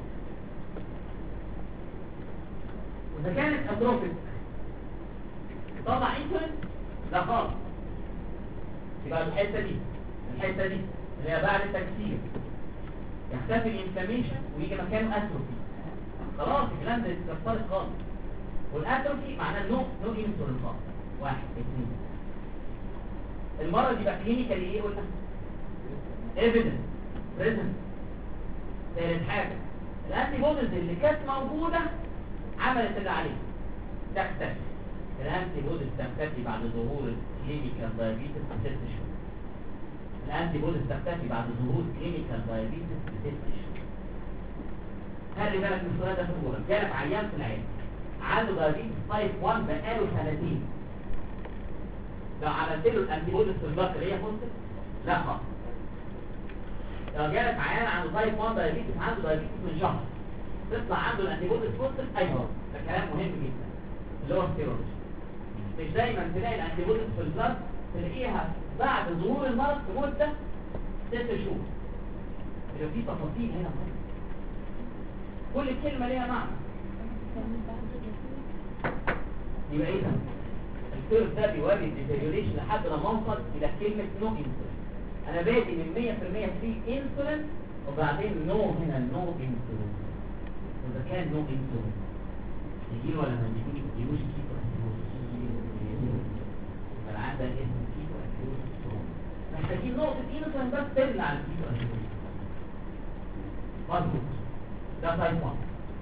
واذا كانت اتروفيك طبعا انسولين لا خالص. يبقى الحته دي الحته دي اللي هي بعد التكسير يختفي الانفلاميشن ويجي مكانه اتروفي. خلاص الكلام ده اتكسرت خالص. والاتروفي معناه نو نو انسولين خالص. واحد اثنين. المرض يبقى كلينيكالي ايه قلنا؟ ايفيدنس بريزنت. ثالث حاجه الانتي بوديز اللي كانت موجوده عملت اللي عليها تختفي. الانتي بوديز تختفي بعد ظهور الكلينيكال دايابيتس بست شهور. الانتي بوديز تختفي بعد ظهور كلينيكال دايابيتس بست شهور. خلي بالك من السؤال ده في الجوله. جالك عيان في العين عنده دايابيتس تايب واحد بقاله سنتين. لو عملت له الانتي بوديز في البطن هي بوزيتيف؟ لا خالص. لو جالك عيان عنده تايب واحد دايابيتس عنده دايابيتس من شهر تطلع عنده الانتي بوديز بوزيتيف؟ ايوه. ده كلام مهم جدا اللي هو السيرولوجي. مش دايما تلاقي الانتي بوديز في البلد تلاقيها بعد ظهور المرض بمده ست شهور. يبقى في تفاصيل هنا مهمه. كل كلمه ليها معنى. يبقى ايه ده؟ الكيرف ده بيوري الديتيريوريشن لحد لما اوصل الى كلمه نو انسولين. انا بادئ من مية في المية فري انسولين وبعدين نو هنا نو انسولين. واذا كان نو انسولين يجيله ولا ما يجيلوش؟ يجيلوش كيتو اسيدوز. العاده ده اسمه كيتو اسيدوز. محتاجين نقطه انسولين بس تمنع الكيتو اسيدوز. مظبوط. ده تايب واحد.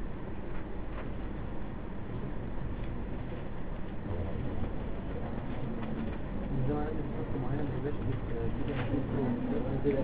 الزمان عندي خط معين ما يبقاش كده